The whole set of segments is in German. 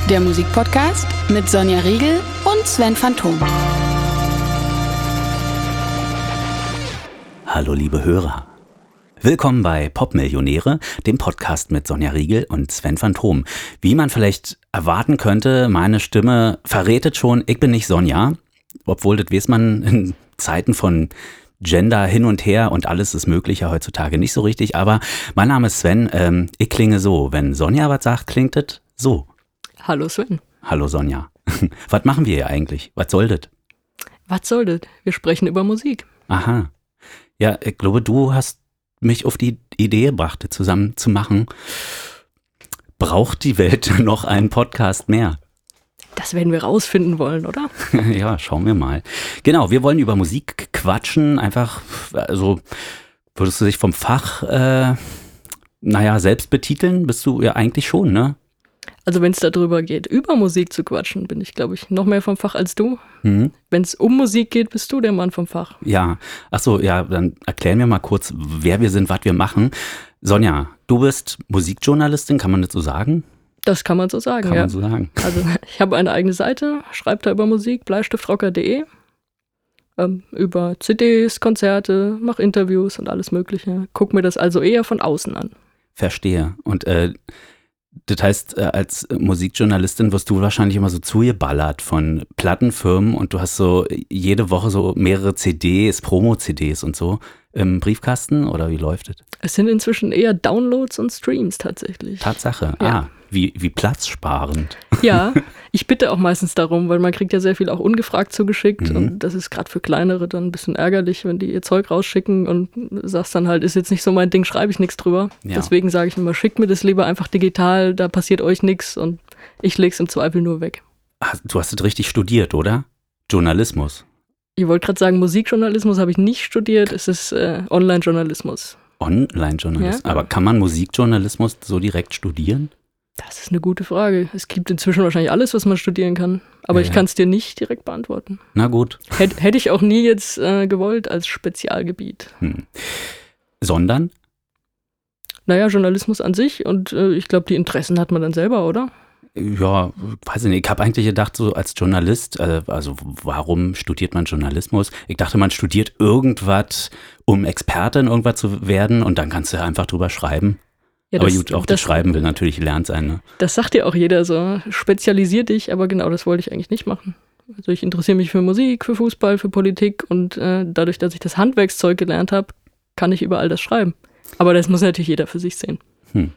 Der Musikpodcast mit Sonja Riegel und Sven Phantom. Hallo liebe Hörer. Willkommen bei Popmillionäre, dem Podcast mit Sonja Riegel und Sven Phantom. Wie man vielleicht erwarten könnte, meine Stimme verrätet schon, ich bin nicht Sonja. Obwohl, das weiß man in Zeiten von Gender hin und her und alles ist möglich ja heutzutage nicht so richtig. Aber mein Name ist Sven, ich klinge so. Wenn Sonja was sagt, klingt das so. Hallo Sven. Hallo Sonja. Was machen wir hier eigentlich? Was soll das? Was soll das? Wir sprechen über Musik. Aha. Ja, ich glaube, du hast mich auf die Idee gebracht, das zusammen zu machen. Braucht die Welt noch einen Podcast mehr? Das werden wir rausfinden wollen, oder? Ja, schauen wir mal. Genau, wir wollen über Musik quatschen. Einfach, also, würdest du dich vom Fach, selbst betiteln? Bist du ja eigentlich schon, ne? Also wenn es darüber geht, über Musik zu quatschen, bin ich, glaube ich, noch mehr vom Fach als du. Wenn es um Musik geht, bist du der Mann vom Fach. Ja, achso, ja, dann erklären wir mal kurz, wer wir sind, was wir machen. Sonja, du bist Musikjournalistin, kann man das so sagen? Das kann man so sagen, Kann man so sagen. Also ich habe eine eigene Seite, schreibe da über Musik, bleistiftrocker.de, über CDs, Konzerte, mache Interviews und alles Mögliche. Guck mir das also eher von außen an. Verstehe. Und das heißt, als Musikjournalistin wirst du wahrscheinlich immer so zugeballert von Plattenfirmen und du hast so jede Woche so mehrere CDs, Promo-CDs und so im Briefkasten oder wie läuft es? Es sind inzwischen eher Downloads und Streams tatsächlich. Tatsache, Ja. Wie platzsparend. Ja, ich bitte auch meistens darum, weil man kriegt ja sehr viel auch ungefragt zugeschickt und das ist gerade für Kleinere dann ein bisschen ärgerlich, wenn die ihr Zeug rausschicken und sagst dann halt, ist jetzt nicht so mein Ding, schreibe ich nichts drüber. Ja. Deswegen sage ich immer, schickt mir das lieber einfach digital, da passiert euch nichts und ich leg's im Zweifel nur weg. Du hast es richtig studiert, oder? Journalismus. Ich wollte gerade sagen, Musikjournalismus habe ich nicht studiert, es ist Online-Journalismus. Online-Journalismus. Ja. Aber kann man Musikjournalismus so direkt studieren? Das ist eine gute Frage. Es gibt inzwischen wahrscheinlich alles, was man studieren kann, aber Ja. ich kann es dir nicht direkt beantworten. Na gut. Hätte ich auch nie jetzt gewollt als Spezialgebiet. Sondern? Naja, Journalismus an sich und ich glaube, die Interessen hat man dann selber, oder? Ja, weiß ich nicht. Ich habe eigentlich gedacht, so als Journalist, also warum studiert man Journalismus? Ich dachte, man studiert irgendwas, um Experte in irgendwas zu werden und dann kannst du einfach drüber schreiben. Ja, Aber gut, auch das Schreiben will natürlich gelernt sein, ne? Das sagt ja auch jeder so, spezialisier dich, aber genau das wollte ich eigentlich nicht machen. Also ich interessiere mich für Musik, für Fußball, für Politik und dadurch, dass ich das Handwerkszeug gelernt habe, kann ich über all das schreiben. Aber das muss natürlich jeder für sich sehen.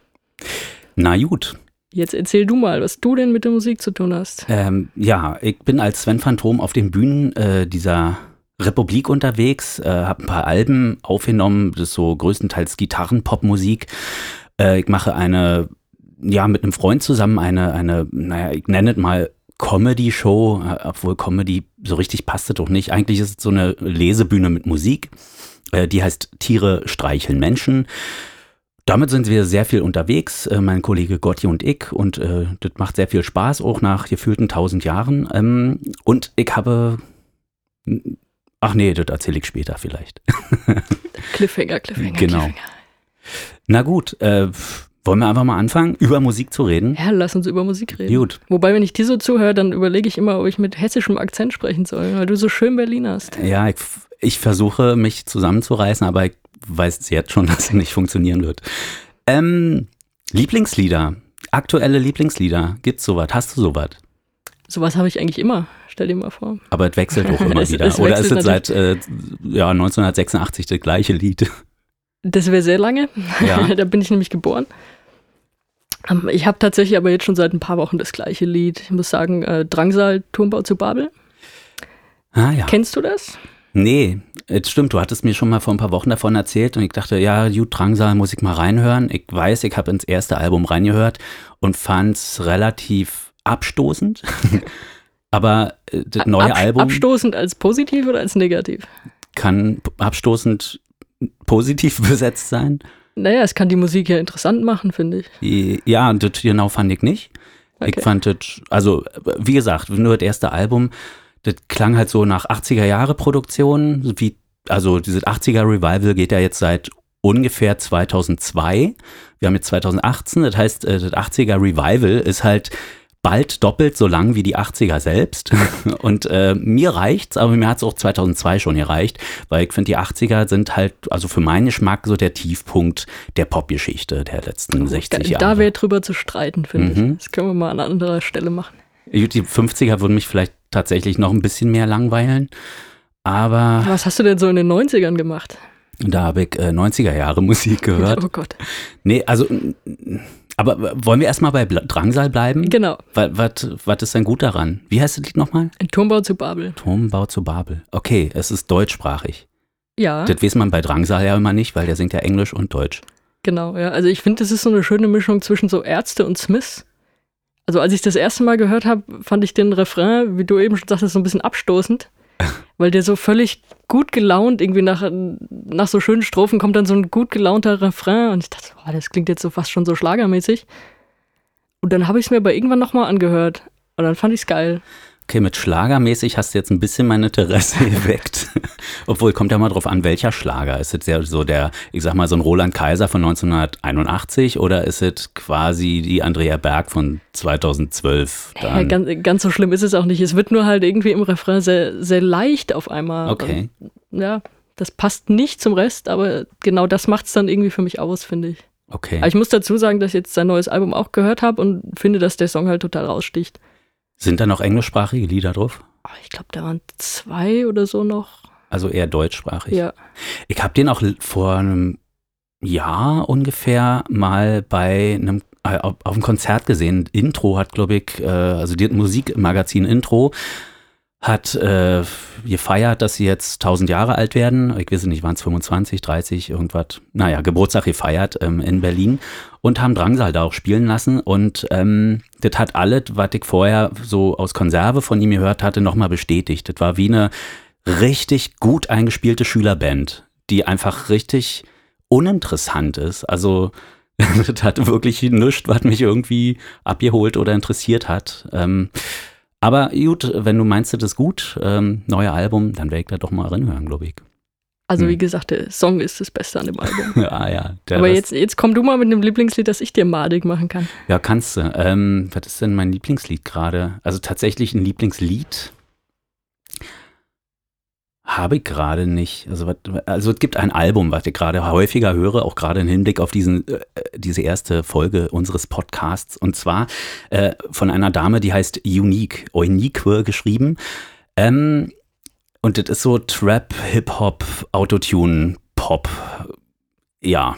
Na gut. Jetzt erzähl du mal, was du denn mit der Musik zu tun hast. Ja, ich bin als Sven Phantom auf den Bühnen dieser Republik unterwegs, habe ein paar Alben aufgenommen, das ist so größtenteils Gitarren-Popmusik. Ich mache mit einem Freund zusammen ich nenne es mal Comedy-Show, obwohl Comedy so richtig passt es doch nicht. Eigentlich ist es so eine Lesebühne mit Musik, die heißt Tiere streicheln Menschen. Damit sind wir sehr viel unterwegs, mein Kollege Gotti und ich, und das macht sehr viel Spaß, auch nach gefühlten 1000 Jahren. Und ich habe, ach nee, das erzähle ich später vielleicht. Cliffhanger. Genau. Cliffhanger. Na gut, wollen wir einfach mal anfangen, über Musik zu reden? Ja, lass uns über Musik reden. Gut. Wobei, wenn ich dir so zuhöre, dann überlege ich immer, ob ich mit hessischem Akzent sprechen soll, weil du so schön Berlin hast. Ja, ich versuche mich zusammenzureißen, aber ich weiß jetzt schon, dass es nicht funktionieren wird. Lieblingslieder, aktuelle Lieblingslieder, gibt's sowas? Hast du sowas? Sowas habe ich eigentlich immer, stell dir mal vor. Aber es wechselt auch immer wieder. es Oder ist es wechselt seit 1986 das gleiche Lied? Das wäre sehr lange, Ja. da bin ich nämlich geboren. Ich habe tatsächlich aber jetzt schon seit ein paar Wochen das gleiche Lied. Ich muss sagen, Drangsal, Turmbau zu Babel. Ah ja. Kennst du das? Nee, es stimmt, du hattest mir schon mal vor ein paar Wochen davon erzählt und ich dachte, ja, gut, Drangsal muss ich mal reinhören. Ich weiß, ich habe ins erste Album reingehört und fand es relativ abstoßend. Aber das neue Album Abstoßend als positiv oder als negativ? kann abstoßend positiv besetzt sein. Naja, es kann die Musik ja interessant machen, finde ich. Ja, das genau fand ich nicht. Okay. Ich fand das, also wie gesagt, nur das erste Album, das klang halt so nach 80er-Jahre-Produktion, also dieses 80er-Revival geht ja jetzt seit ungefähr 2002. Wir haben jetzt 2018, das heißt, das 80er-Revival ist halt bald doppelt so lang wie die 80er selbst. Und mir reicht's, aber mir hat's auch 2002 schon gereicht, weil ich finde, die 80er sind halt, also für meinen Geschmack, so der Tiefpunkt der Popgeschichte der letzten 60 Jahre. Da wäre drüber zu streiten, finde ich. Das können wir mal an anderer Stelle machen. Die 50er würden mich vielleicht tatsächlich noch ein bisschen mehr langweilen, aber... Was hast du denn so in den 90ern gemacht? Da habe ich 90er Jahre Musik gehört. Oh Gott. Nee, also... Aber wollen wir erstmal bei Drangsal bleiben? Genau. Was ist denn gut daran? Wie heißt das Lied nochmal? Ein Turmbau zu Babel. Turmbau zu Babel. Okay, es ist deutschsprachig. Ja. Das weiß man bei Drangsal ja immer nicht, weil der singt ja Englisch und Deutsch. Genau, ja. Also ich finde, das ist so eine schöne Mischung zwischen so Ärzte und Smiths. Also als ich das erste Mal gehört habe, fand ich den Refrain, wie du eben schon sagtest, so ein bisschen abstoßend. Weil der so völlig gut gelaunt, irgendwie nach so schönen Strophen kommt dann so ein gut gelaunter Refrain und ich dachte, boah, das klingt jetzt so fast schon so schlagermäßig. Und dann habe ich es mir aber irgendwann nochmal angehört und dann fand ich es geil. Okay, mit schlagermäßig hast du jetzt ein bisschen mein Interesse geweckt. Obwohl, kommt ja mal drauf an, welcher Schlager. Ist es ja so der, ich sag mal, so ein Roland Kaiser von 1981 oder ist es quasi die Andrea Berg von 2012? Ja, ganz so schlimm ist es auch nicht. Es wird nur halt irgendwie im Refrain sehr, sehr leicht auf einmal. Okay. Ja, das passt nicht zum Rest, aber genau das macht es dann irgendwie für mich aus, finde ich. Okay. Aber ich muss dazu sagen, dass ich jetzt sein neues Album auch gehört habe und finde, dass der Song halt total raussticht. Sind da noch englischsprachige Lieder drauf? Ich glaube, da waren 2 oder so noch. Also eher deutschsprachig? Ja. Ich habe den auch vor einem Jahr ungefähr mal bei einem auf einem Konzert gesehen. Intro hat, glaube ich, also das Musikmagazin Intro hat gefeiert, dass sie jetzt 1000 Jahre alt werden. Ich weiß nicht, waren es 25, 30, irgendwas. Naja, Geburtstag gefeiert in Berlin und haben Drangsal da auch spielen lassen. Und das hat alles, was ich vorher so aus Konserve von ihm gehört hatte, nochmal bestätigt. Das war wie eine richtig gut eingespielte Schülerband, die einfach richtig uninteressant ist. Also das hat wirklich nichts, was mich irgendwie abgeholt oder interessiert hat. Aber gut, wenn du meinst, das ist gut, neuer Album, dann werde ich da doch mal reinhören, glaube ich. Also wie gesagt, der Song ist das Beste an dem Album. Ja. Aber jetzt komm du mal mit einem Lieblingslied, das ich dir madig machen kann. Ja, kannst du. Was ist denn mein Lieblingslied gerade? Also tatsächlich ein Lieblingslied habe ich gerade nicht. Also es gibt ein Album, was ich gerade häufiger höre, auch gerade im Hinblick auf diese erste Folge unseres Podcasts. Und zwar von einer Dame, die heißt Unique geschrieben. Und das ist so Trap, Hip-Hop, Autotune, Pop. Ja.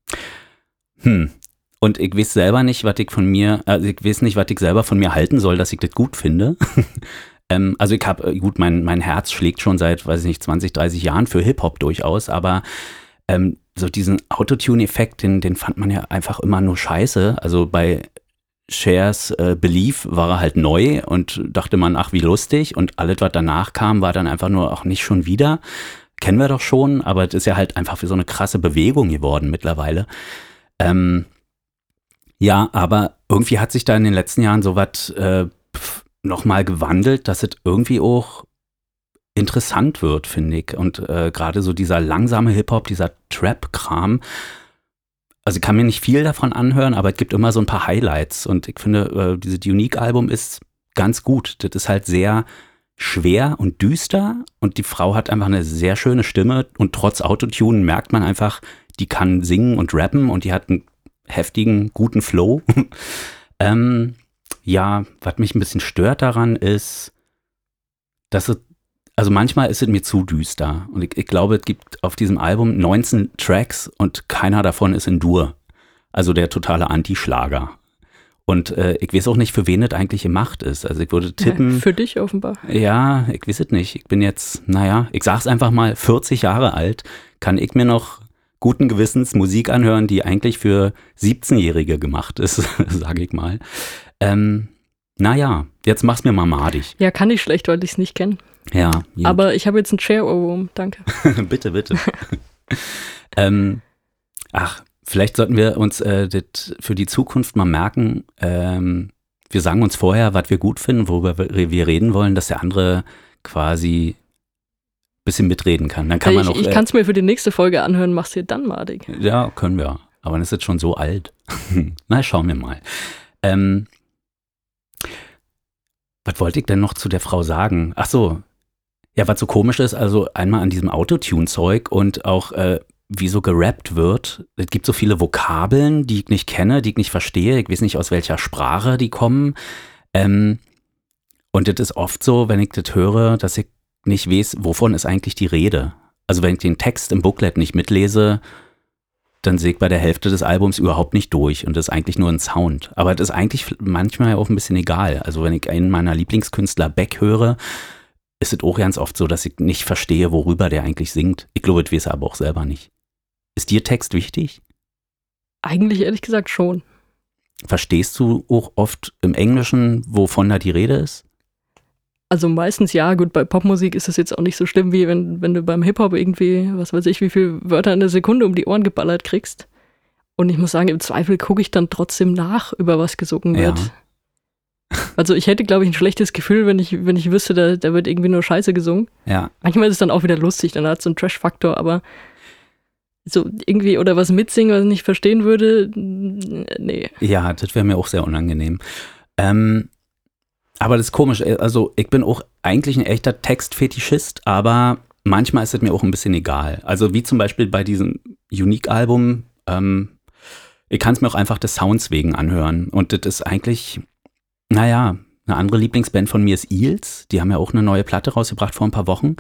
Und ich weiß selber nicht, was ich selber von mir halten soll, dass ich das gut finde. Also ich habe, gut, mein Herz schlägt schon seit, weiß ich nicht, 20, 30 Jahren für Hip-Hop durchaus, aber so diesen Autotune-Effekt, den fand man ja einfach immer nur scheiße. Also bei Chers Belief war er halt neu und dachte man, ach wie lustig, und alles, was danach kam, war dann einfach nur, ach nicht schon wieder. Kennen wir doch schon, aber es ist ja halt einfach für so eine krasse Bewegung geworden mittlerweile. Ja, aber irgendwie hat sich da in den letzten Jahren so was nochmal gewandelt, dass es irgendwie auch interessant wird, finde ich. Und gerade so dieser langsame Hip-Hop, dieser Trap-Kram, also ich kann mir nicht viel davon anhören, aber es gibt immer so ein paar Highlights. Und ich finde, dieses Unique-Album ist ganz gut. Das ist halt sehr schwer und düster und die Frau hat einfach eine sehr schöne Stimme und trotz Autotune merkt man einfach, die kann singen und rappen und die hat einen heftigen, guten Flow. Ja, was mich ein bisschen stört daran ist, dass es, also manchmal ist es mir zu düster. Und ich glaube, es gibt auf diesem Album 19 Tracks und keiner davon ist in Dur. Also der totale Anti-Schlager. Und ich weiß auch nicht, für wen das eigentlich gemacht ist. Also ich würde tippen. Ja, für dich offenbar. Ja, ich weiß es nicht. Ich bin jetzt, ich sag's einfach mal, 40 Jahre alt. Kann ich mir noch guten Gewissens Musik anhören, die eigentlich für 17-Jährige gemacht ist, sage ich mal. Jetzt mach's mir mal madig. Ja, kann ich schlecht, weil ich es nicht kenne. Ja. Gut. Aber ich habe jetzt einen Chair-Ohrwurm, danke. Bitte. Vielleicht sollten wir uns das für die Zukunft mal merken. Wir sagen uns vorher, was wir gut finden, worüber wir reden wollen, dass der andere quasi ein bisschen mitreden kann. Dann kann man noch. Ich kann es mir für die nächste Folge anhören, mach's dir dann madig. Ja, können wir. Aber dann ist jetzt schon so alt. Na, schauen wir mal. Was wollte ich denn noch zu der Frau sagen? Ach so, ja, was so komisch ist, also einmal an diesem Autotune-Zeug und auch wie so gerappt wird. Es gibt so viele Vokabeln, die ich nicht kenne, die ich nicht verstehe. Ich weiß nicht, aus welcher Sprache die kommen. Und das ist oft so, wenn ich das höre, dass ich nicht weiß, wovon ist eigentlich die Rede. Also wenn ich den Text im Booklet nicht mitlese, dann sehe ich bei der Hälfte des Albums überhaupt nicht durch und das ist eigentlich nur ein Sound. Aber das ist eigentlich manchmal auch ein bisschen egal. Also wenn ich einen meiner Lieblingskünstler Beck höre, ist es auch ganz oft so, dass ich nicht verstehe, worüber der eigentlich singt. Ich glaube, das weiß er aber auch selber nicht. Ist dir Text wichtig? Eigentlich ehrlich gesagt schon. Verstehst du auch oft im Englischen, wovon da die Rede ist? Also meistens ja, gut, bei Popmusik ist es jetzt auch nicht so schlimm, wie wenn du beim Hip-Hop irgendwie, was weiß ich, wie viele Wörter in der Sekunde um die Ohren geballert kriegst. Und ich muss sagen, im Zweifel gucke ich dann trotzdem nach, über was gesungen wird. Ja. Also ich hätte, glaube ich, ein schlechtes Gefühl, wenn ich wüsste, da wird irgendwie nur Scheiße gesungen. Ja. Manchmal ist es dann auch wieder lustig, dann hat es so einen Trash-Faktor, aber so irgendwie oder was mitsingen, was ich nicht verstehen würde, nee. Ja, das wäre mir auch sehr unangenehm. Aber das ist komisch, also ich bin auch eigentlich ein echter Textfetischist, aber manchmal ist es mir auch ein bisschen egal. Also wie zum Beispiel bei diesem Unique-Album, ich kann es mir auch einfach des Sounds wegen anhören. Und das ist eigentlich, naja, eine andere Lieblingsband von mir ist Eels. Die haben ja auch eine neue Platte rausgebracht vor ein paar Wochen.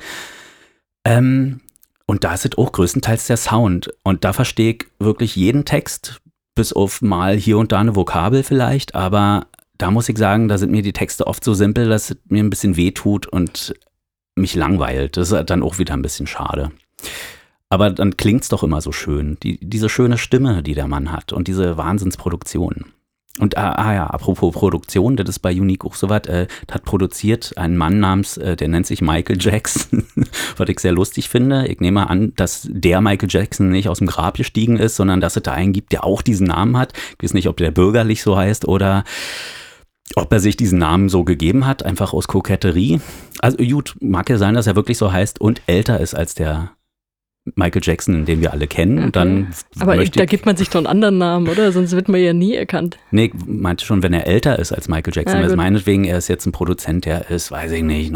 Und da ist es auch größtenteils der Sound. Und da verstehe ich wirklich jeden Text, bis auf mal hier und da eine Vokabel vielleicht, aber da muss ich sagen, da sind mir die Texte oft so simpel, dass es mir ein bisschen wehtut und mich langweilt. Das ist dann auch wieder ein bisschen schade. Aber dann klingt es doch immer so schön. Diese schöne Stimme, die der Mann hat und diese Wahnsinnsproduktion. Und apropos Produktion, das ist bei Unique auch so was, hat produziert ein Mann namens, der nennt sich Michael Jackson, was ich sehr lustig finde. Ich nehme an, dass der Michael Jackson nicht aus dem Grab gestiegen ist, sondern dass es da einen gibt, der auch diesen Namen hat. Ich weiß nicht, ob der bürgerlich so heißt oder ob er sich diesen Namen so gegeben hat, einfach aus Koketterie. Also gut, mag ja sein, dass er wirklich so heißt und älter ist als der Michael Jackson, den wir alle kennen. Okay. Und dann aber da gibt man sich doch einen anderen Namen, oder? Sonst wird man ja nie erkannt. Nee, ich meinte schon, wenn er älter ist als Michael Jackson. Also meinetwegen, er ist jetzt ein Produzent, der ist, weiß ich nicht,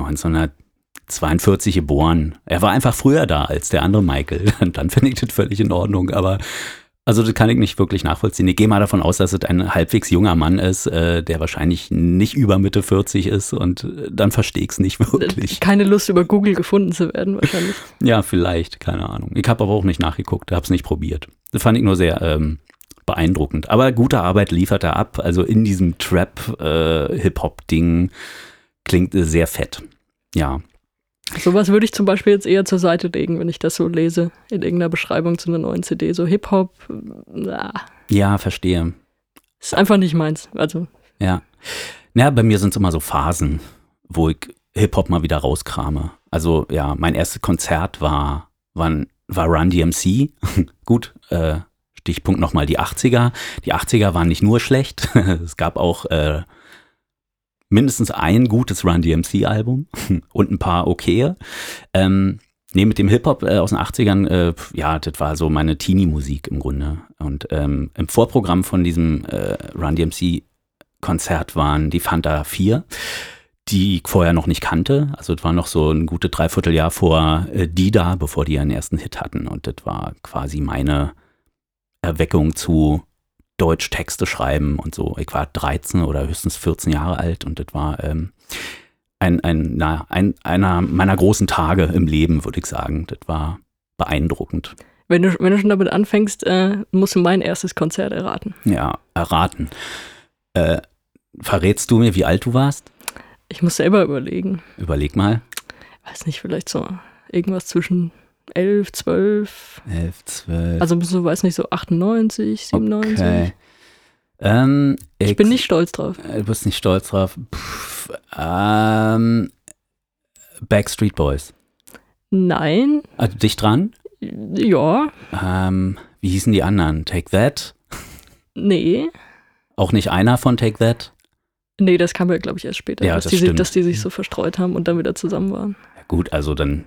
1942 geboren. Er war einfach früher da als der andere Michael. Dann finde ich das völlig in Ordnung, aber also das kann ich nicht wirklich nachvollziehen. Ich gehe mal davon aus, dass es ein halbwegs junger Mann ist, der wahrscheinlich nicht über Mitte 40 ist und dann verstehe ich es nicht wirklich. Keine Lust, über Google gefunden zu werden wahrscheinlich. Ja, vielleicht, keine Ahnung. Ich habe aber auch nicht nachgeguckt, habe es nicht probiert. Das fand ich nur sehr beeindruckend. Aber gute Arbeit liefert er ab. Also in diesem Trap-Hip-Hop-Ding klingt sehr fett. Ja. Sowas würde ich zum Beispiel jetzt eher zur Seite legen, wenn ich das so lese, in irgendeiner Beschreibung zu einer neuen CD. So Hip-Hop, Ja, verstehe. Ist einfach nicht meins. Also. Ja. Naja, bei mir sind es immer so Phasen, wo ich Hip-Hop mal wieder rauskrame. Also ja, mein erstes Konzert war Run DMC. Gut, Stichpunkt nochmal die 80er. Die 80er waren nicht nur schlecht, es gab auch mindestens ein gutes Run DMC-Album und ein paar okaye. Mit dem Hip-Hop aus den 80ern, ja, das war so meine Teenie-Musik im Grunde. Und im Vorprogramm von diesem Run DMC-Konzert waren die Fanta 4, die ich vorher noch nicht kannte. Also das war noch so ein gutes Dreivierteljahr vor Dida, bevor die ihren ersten Hit hatten. Und das war quasi meine Erweckung zu Deutsch-Texte schreiben und so. Ich war 13 oder höchstens 14 Jahre alt und das war einer meiner großen Tage im Leben, würde ich sagen. Das war beeindruckend. Wenn du schon damit anfängst, musst du mein erstes Konzert erraten. Ja, erraten. Verrätst du mir, wie alt du warst? Ich muss selber überlegen. Überleg mal. Weiß nicht, vielleicht so irgendwas zwischen 11, 12. 11, 12. Also so, weiß nicht, so 98, 97. Okay. Ich bin nicht stolz drauf. Du bist nicht stolz drauf. Backstreet Boys. Nein. Also dicht dran? Ja. Wie hießen die anderen? Take That? Nee. Auch nicht einer von Take That? Nee, das kam ja, glaube ich, erst später, ja, dass die sich so verstreut haben und dann wieder zusammen waren. Ja, gut, also dann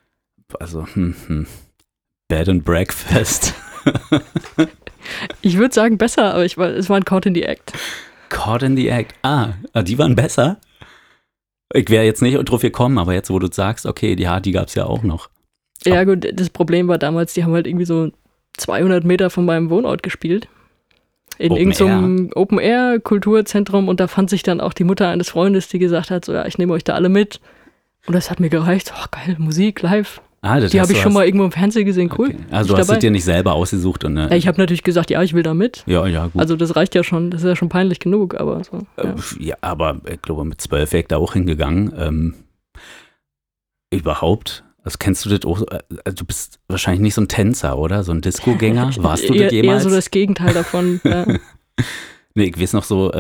Bed and Breakfast. Ich würde sagen besser, aber es war ein Caught in the Act. Caught in the Act. Die waren besser? Ich wäre jetzt nicht drauf gekommen, aber jetzt, wo du sagst, okay, die gab es ja auch noch. Ja gut, das Problem war damals, die haben halt irgendwie so 200 Meter von meinem Wohnort gespielt. In irgendeinem Open-Air-Kulturzentrum und da fand sich dann auch die Mutter eines Freundes, die gesagt hat, so ja, ich nehme euch da alle mit. Und das hat mir gereicht. Oh geil, Musik, live. Die habe ich schon mal irgendwo im Fernsehen gesehen, cool. Okay. Also du hast es dir nicht selber ausgesucht. Und, ja, ich habe natürlich gesagt, ja, ich will da mit. Ja, gut. Also das reicht ja schon, das ist ja schon peinlich genug, aber so. Ja, ja, aber ich glaube, mit 12 wäre ich da auch hingegangen. Überhaupt. Also kennst du das auch? Also du bist wahrscheinlich nicht so ein Tänzer, oder? So ein Disco-Gänger? Warst du das jemals? Eher so das Gegenteil davon. Ja. Nee, ich weiß noch so,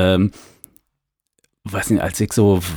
weiß nicht, als ich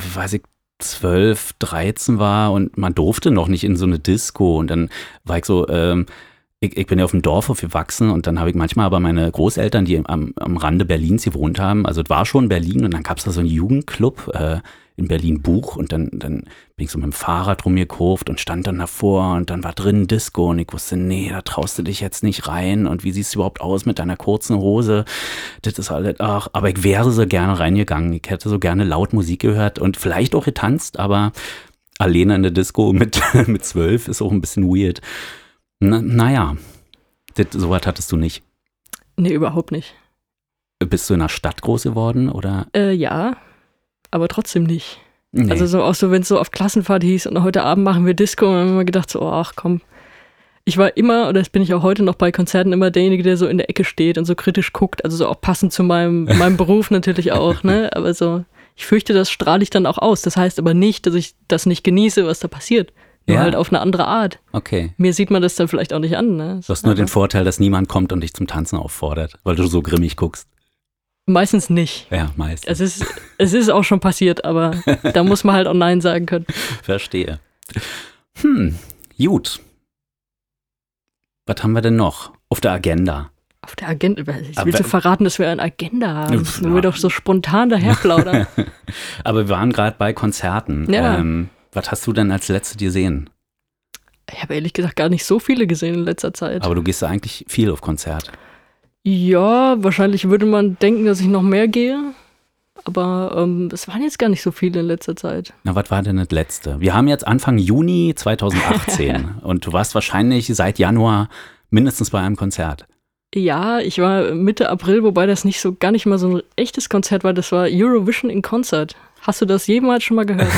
12, 13 war und man durfte noch nicht in so eine Disco und dann war ich so, ich bin ja auf dem Dorf aufgewachsen und dann habe ich manchmal aber meine Großeltern, die am Rande Berlins gewohnt haben, also es war schon Berlin und dann gab es da so einen Jugendclub in Berlin-Buch und dann bin ich so mit dem Fahrrad rumgekurvt und stand dann davor und dann war drin Disco und ich wusste, nee, da traust du dich jetzt nicht rein und wie siehst du überhaupt aus mit deiner kurzen Hose? Das ist alles, aber ich wäre so gerne reingegangen, ich hätte so gerne laut Musik gehört und vielleicht auch getanzt, aber alleine in der Disco mit 12 ist auch ein bisschen weird. Naja, sowas hattest du nicht. Nee, überhaupt nicht. Bist du in einer Stadt groß geworden, oder? Ja, aber trotzdem nicht. Nee. Also so auch so, wenn es so auf Klassenfahrt hieß und heute Abend machen wir Disco, und dann haben wir immer gedacht so, ach komm. Ich war immer, oder das bin ich auch heute noch bei Konzerten, immer derjenige, der so in der Ecke steht und so kritisch guckt, also so auch passend zu meinem Beruf natürlich auch, ne, aber so, ich fürchte, das strahle ich dann auch aus. Das heißt aber nicht, dass ich das nicht genieße, was da passiert. Nur halt auf eine andere Art. Okay. Mir sieht man das dann vielleicht auch nicht an, ne. Du hast nur den Vorteil, dass niemand kommt und dich zum Tanzen auffordert, weil du so grimmig guckst. Meistens nicht. Ja, meistens. Es ist auch schon passiert, aber da muss man halt auch Nein sagen können. Verstehe. Gut. Was haben wir denn noch auf der Agenda? Auf der Agenda? Ich will so verraten, dass wir eine Agenda haben. Ja. Wenn wir doch so spontan daherplaudern. Aber wir waren gerade bei Konzerten. Ja. Was hast du denn als letzte gesehen? Ich habe ehrlich gesagt gar nicht so viele gesehen in letzter Zeit. Aber du gehst ja eigentlich viel auf Konzert. Ja, wahrscheinlich würde man denken, dass ich noch mehr gehe. Aber es waren jetzt gar nicht so viele in letzter Zeit. Na, was war denn das letzte? Wir haben jetzt Anfang Juni 2018 und du warst wahrscheinlich seit Januar mindestens bei einem Konzert. Ja, ich war Mitte April, wobei das gar nicht mal so ein echtes Konzert war. Das war Eurovision in Concert. Hast du das jemals schon mal gehört?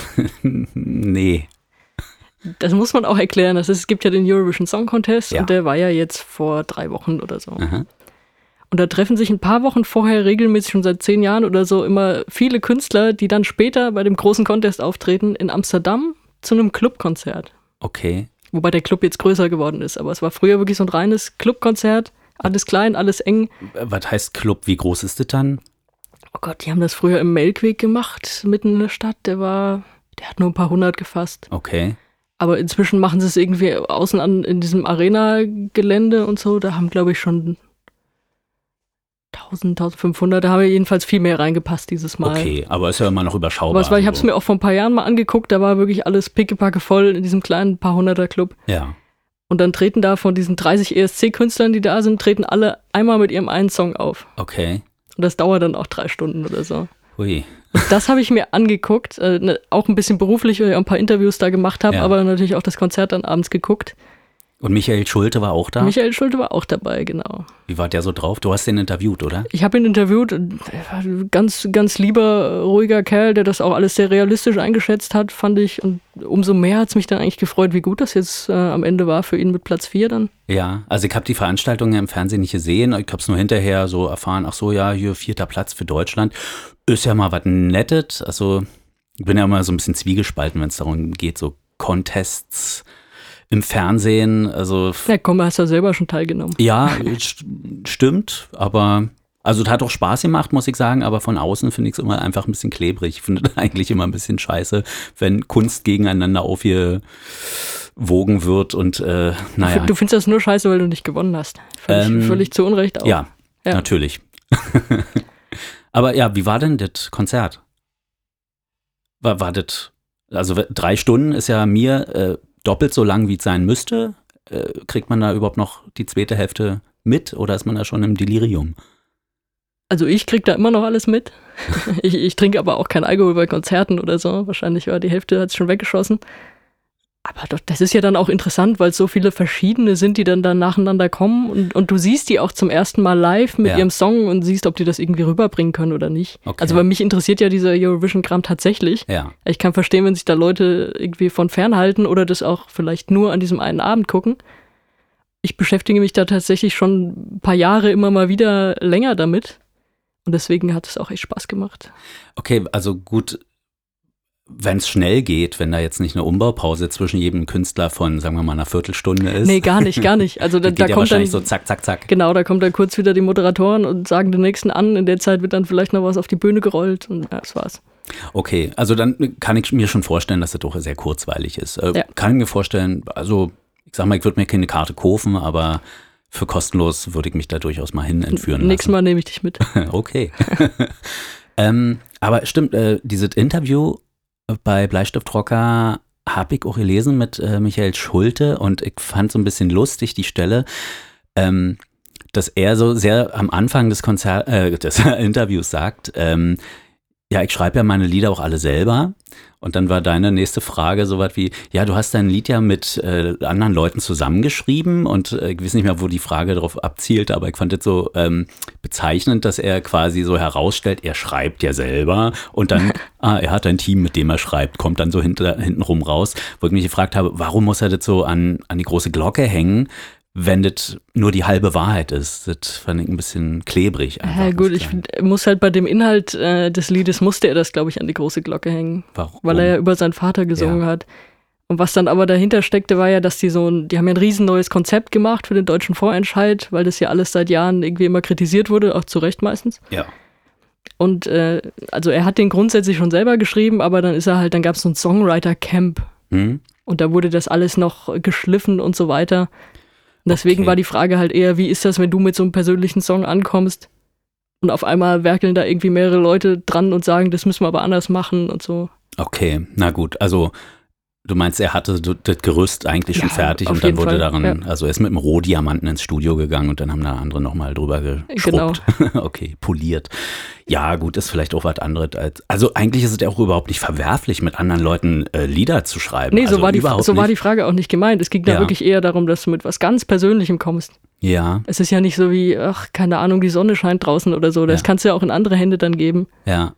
Nee. Das muss man auch erklären. Es gibt ja den Eurovision Song Contest Ja. und der war ja jetzt vor 3 Wochen oder so. Aha. Und da treffen sich ein paar Wochen vorher regelmäßig, schon seit 10 Jahren oder so, immer viele Künstler, die dann später bei dem großen Contest auftreten in Amsterdam zu einem Clubkonzert. Okay. Wobei der Club jetzt größer geworden ist. Aber es war früher wirklich so ein reines Clubkonzert. Alles klein, alles eng. Was heißt Club? Wie groß ist das dann? Oh Gott, die haben das früher im Melkweg gemacht, mitten in der Stadt. Der hat nur ein paar 100 gefasst. Okay. Aber inzwischen machen sie es irgendwie außen an in diesem Arena-Gelände und so. Da haben, glaube ich, schon 1000, 1500. Da haben wir jedenfalls viel mehr reingepasst dieses Mal. Okay, aber ist ja immer noch überschaubar. Aber ich habe es mir auch vor ein paar Jahren mal angeguckt. Da war wirklich alles pickepacke voll in diesem kleinen paar 100er-Club. Ja. Und dann treten da von diesen 30 ESC-Künstlern, die da sind, treten alle einmal mit ihrem einen Song auf. Okay. Und das dauert dann auch 3 Stunden oder so. Hui. Und das habe ich mir angeguckt, auch ein bisschen beruflich, weil ich auch ein paar Interviews da gemacht habe, Ja. aber natürlich auch das Konzert dann abends geguckt. Und Michael Schulte war auch da? Michael Schulte war auch dabei, genau. Wie war der so drauf? Du hast den interviewt, oder? Ich habe ihn interviewt, und er war ein ganz, ganz lieber, ruhiger Kerl, der das auch alles sehr realistisch eingeschätzt hat, fand ich. Und umso mehr hat es mich dann eigentlich gefreut, wie gut das jetzt am Ende war für ihn mit Platz 4 dann. Ja, also ich habe die Veranstaltung ja im Fernsehen nicht gesehen. Ich habe es nur hinterher so erfahren, ach so, ja, hier 4. Platz für Deutschland. Ist ja mal was Nettes. Also ich bin ja immer so ein bisschen zwiegespalten, wenn es darum geht, so Contests im Fernsehen. Also Ja, komm, hast ja selber schon teilgenommen. ja, stimmt, aber also es hat auch Spaß gemacht, muss ich sagen, aber von außen finde ich es immer einfach ein bisschen klebrig. Ich finde das eigentlich immer ein bisschen scheiße, wenn Kunst gegeneinander aufgewogen wird und naja. Du findest das nur scheiße, weil du nicht gewonnen hast. Völlig zu Unrecht auch. Ja, Ja. natürlich. Aber ja, wie war denn das Konzert? War das, also 3 Stunden ist ja mir doppelt so lang, wie es sein müsste. Kriegt man da überhaupt noch die zweite Hälfte mit oder ist man da schon im Delirium? Also ich krieg da immer noch alles mit. Ich trinke aber auch kein Alkohol bei Konzerten oder so. Wahrscheinlich war die Hälfte, hat es schon weggeschossen. Aber das ist ja dann auch interessant, weil es so viele verschiedene sind, die dann nacheinander kommen und du siehst die auch zum ersten Mal live mit ihrem Song und siehst, ob die das irgendwie rüberbringen können oder nicht. Okay. Also weil mich interessiert ja dieser Eurovision-Kram tatsächlich. Ja. Ich kann verstehen, wenn sich da Leute irgendwie von fernhalten oder das auch vielleicht nur an diesem einen Abend gucken. Ich beschäftige mich da tatsächlich schon ein paar Jahre immer mal wieder länger damit. Und deswegen hat es auch echt Spaß gemacht. Okay, also gut, wenn es schnell geht, wenn da jetzt nicht eine Umbaupause zwischen jedem Künstler von, sagen wir mal, einer Viertelstunde ist. Nee, gar nicht. Also da geht ja kommt wahrscheinlich dann, so zack, zack, zack. Genau, da kommt dann kurz wieder die Moderatoren und sagen den nächsten an. In der Zeit wird dann vielleicht noch was auf die Bühne gerollt und ja, das war's. Okay, also dann kann ich mir schon vorstellen, dass das doch sehr kurzweilig ist. Kann ich mir vorstellen, also ich sag mal, ich würde mir keine Karte kaufen, aber für kostenlos würde ich mich da durchaus mal hin entführen lassen. Nächstes Mal nehme ich dich mit. Okay. Aber stimmt, dieses Interview bei Bleistiftrocker habe ich auch gelesen mit Michael Schulte und ich fand so ein bisschen lustig die Stelle, dass er so sehr am Anfang des Interviews sagt, ja, ich schreibe ja meine Lieder auch alle selber. Und dann war deine nächste Frage so was wie, ja, du hast dein Lied ja mit anderen Leuten zusammengeschrieben und ich weiß nicht mehr, wo die Frage darauf abzielte, aber ich fand das so bezeichnend, dass er quasi so herausstellt, er schreibt ja selber und dann, er hat ein Team, mit dem er schreibt, kommt dann so hintenrum raus, wo ich mich gefragt habe, warum muss er das so an die große Glocke hängen, wenn das nur die halbe Wahrheit ist. Das fand ich ein bisschen klebrig. Ja gut, ich muss halt bei dem Inhalt des Liedes, musste er das, glaube ich, an die große Glocke hängen. Warum? Weil er ja über seinen Vater gesungen hat. Und was dann aber dahinter steckte, war ja, dass die haben ja ein riesen neues Konzept gemacht für den deutschen Vorentscheid, weil das ja alles seit Jahren irgendwie immer kritisiert wurde, auch zu Recht meistens. Ja. Und also er hat den grundsätzlich schon selber geschrieben, aber dann gab es so ein Songwriter-Camp. Und da wurde das alles noch geschliffen und so weiter. Deswegen war die Frage halt eher, wie ist das, wenn du mit so einem persönlichen Song ankommst und auf einmal werkeln da irgendwie mehrere Leute dran und sagen, das müssen wir aber anders machen und so. Okay, na gut, also du meinst, er hatte das Gerüst eigentlich schon fertig und dann wurde also er ist mit einem Rohdiamanten ins Studio gegangen und dann haben da andere nochmal drüber geschrubbt. Genau. Okay, poliert. Ja gut, ist vielleicht auch was anderes also eigentlich ist es ja auch überhaupt nicht verwerflich, mit anderen Leuten Lieder zu schreiben. Nee, so also war die Frage auch nicht gemeint. Es ging da wirklich eher darum, dass du mit was ganz Persönlichem kommst. Ja. Es ist ja nicht so wie, ach, keine Ahnung, die Sonne scheint draußen oder so. Das kannst du ja auch in andere Hände dann geben. Ja.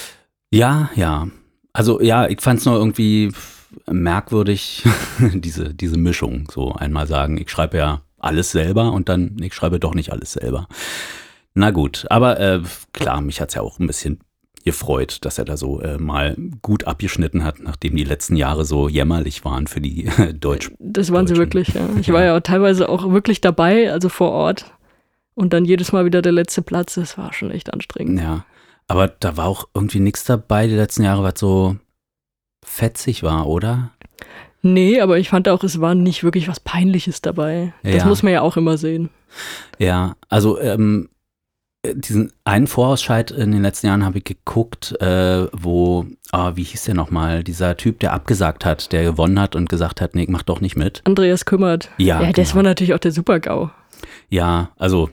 Ja. Also ja, ich fand es nur irgendwie merkwürdig, diese Mischung. So einmal sagen, ich schreibe ja alles selber und dann, ich schreibe doch nicht alles selber. Na gut, aber klar, mich hat es ja auch ein bisschen gefreut, dass er da so mal gut abgeschnitten hat, nachdem die letzten Jahre so jämmerlich waren für die Deutschen. Das waren sie wirklich, ja. Ich war ja teilweise auch wirklich dabei, also vor Ort. Und dann jedes Mal wieder der letzte Platz, das war schon echt anstrengend. Ja, aber da war auch irgendwie nichts dabei die letzten Jahre, was so fetzig war, oder? Nee, aber ich fand auch, es war nicht wirklich was Peinliches dabei. Das muss man ja auch immer sehen. Ja, also diesen einen Vorausscheid in den letzten Jahren habe ich geguckt, wo, wie hieß der nochmal, dieser Typ, der abgesagt hat, der gewonnen hat und gesagt hat, nee, ich mach doch nicht mit. Andreas Kümmert. Ja, das war natürlich auch der Super-GAU. Ja, also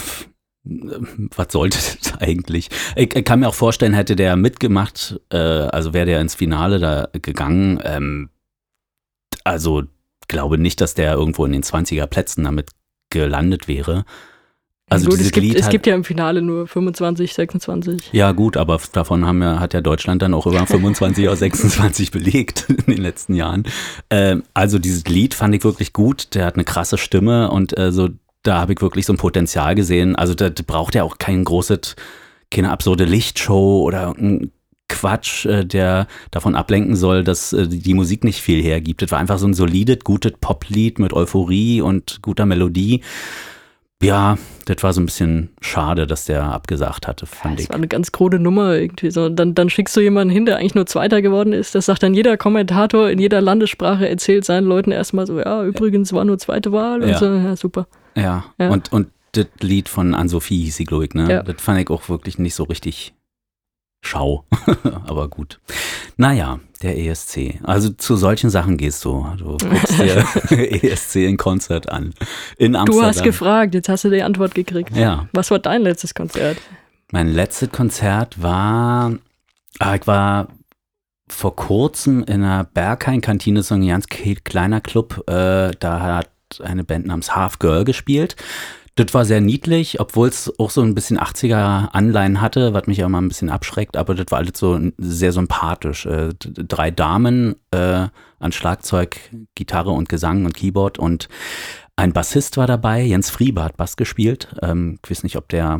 was sollte das eigentlich? Ich kann mir auch vorstellen, hätte der mitgemacht, also wäre der ins Finale da gegangen, also glaube nicht, dass der irgendwo in den 20er Plätzen damit gelandet wäre. Also gut, es gibt ja im Finale nur 25, 26. Ja gut, aber davon hat ja Deutschland dann auch über 25 aus 26 belegt in den letzten Jahren. Also dieses Lied fand ich wirklich gut, der hat eine krasse Stimme und da habe ich wirklich so ein Potenzial gesehen. Also da braucht er auch keine absurde Lichtshow oder ein Quatsch, der davon ablenken soll, dass die Musik nicht viel hergibt. Das war einfach so ein solides, gutes Poplied mit Euphorie und guter Melodie. Ja, das war so ein bisschen schade, dass der abgesagt hatte, fand ich. Das war eine ganz krude Nummer irgendwie so. Dann schickst du jemanden hin, der eigentlich nur Zweiter geworden ist. Das sagt dann jeder Kommentator in jeder Landessprache, erzählt seinen Leuten erstmal so, ja, übrigens war nur zweite Wahl und so, ja, super. Ja. Und das Lied von Ann-Sophie hieß sie, glaube ich, ne? Ja. Das fand ich auch wirklich nicht so richtig schau, aber gut. Naja, der ESC. Also zu solchen Sachen gehst du. Du guckst dir ESC in Konzert an. In Amsterdam. Du hast gefragt, jetzt hast du die Antwort gekriegt. Ja. Was war dein letztes Konzert? Mein letztes Konzert war, ich war vor kurzem in einer Berghain-Kantine, so ein ganz kleiner Club, da hat eine Band namens Half Girl gespielt. Das war sehr niedlich, obwohl es auch so ein bisschen 80er-Anleihen hatte, was mich auch mal ein bisschen abschreckt, aber das war alles so sehr sympathisch. 3 Damen an Schlagzeug, Gitarre und Gesang und Keyboard und ein Bassist war dabei, Jens Friebe hat Bass gespielt. Ich weiß nicht, ob der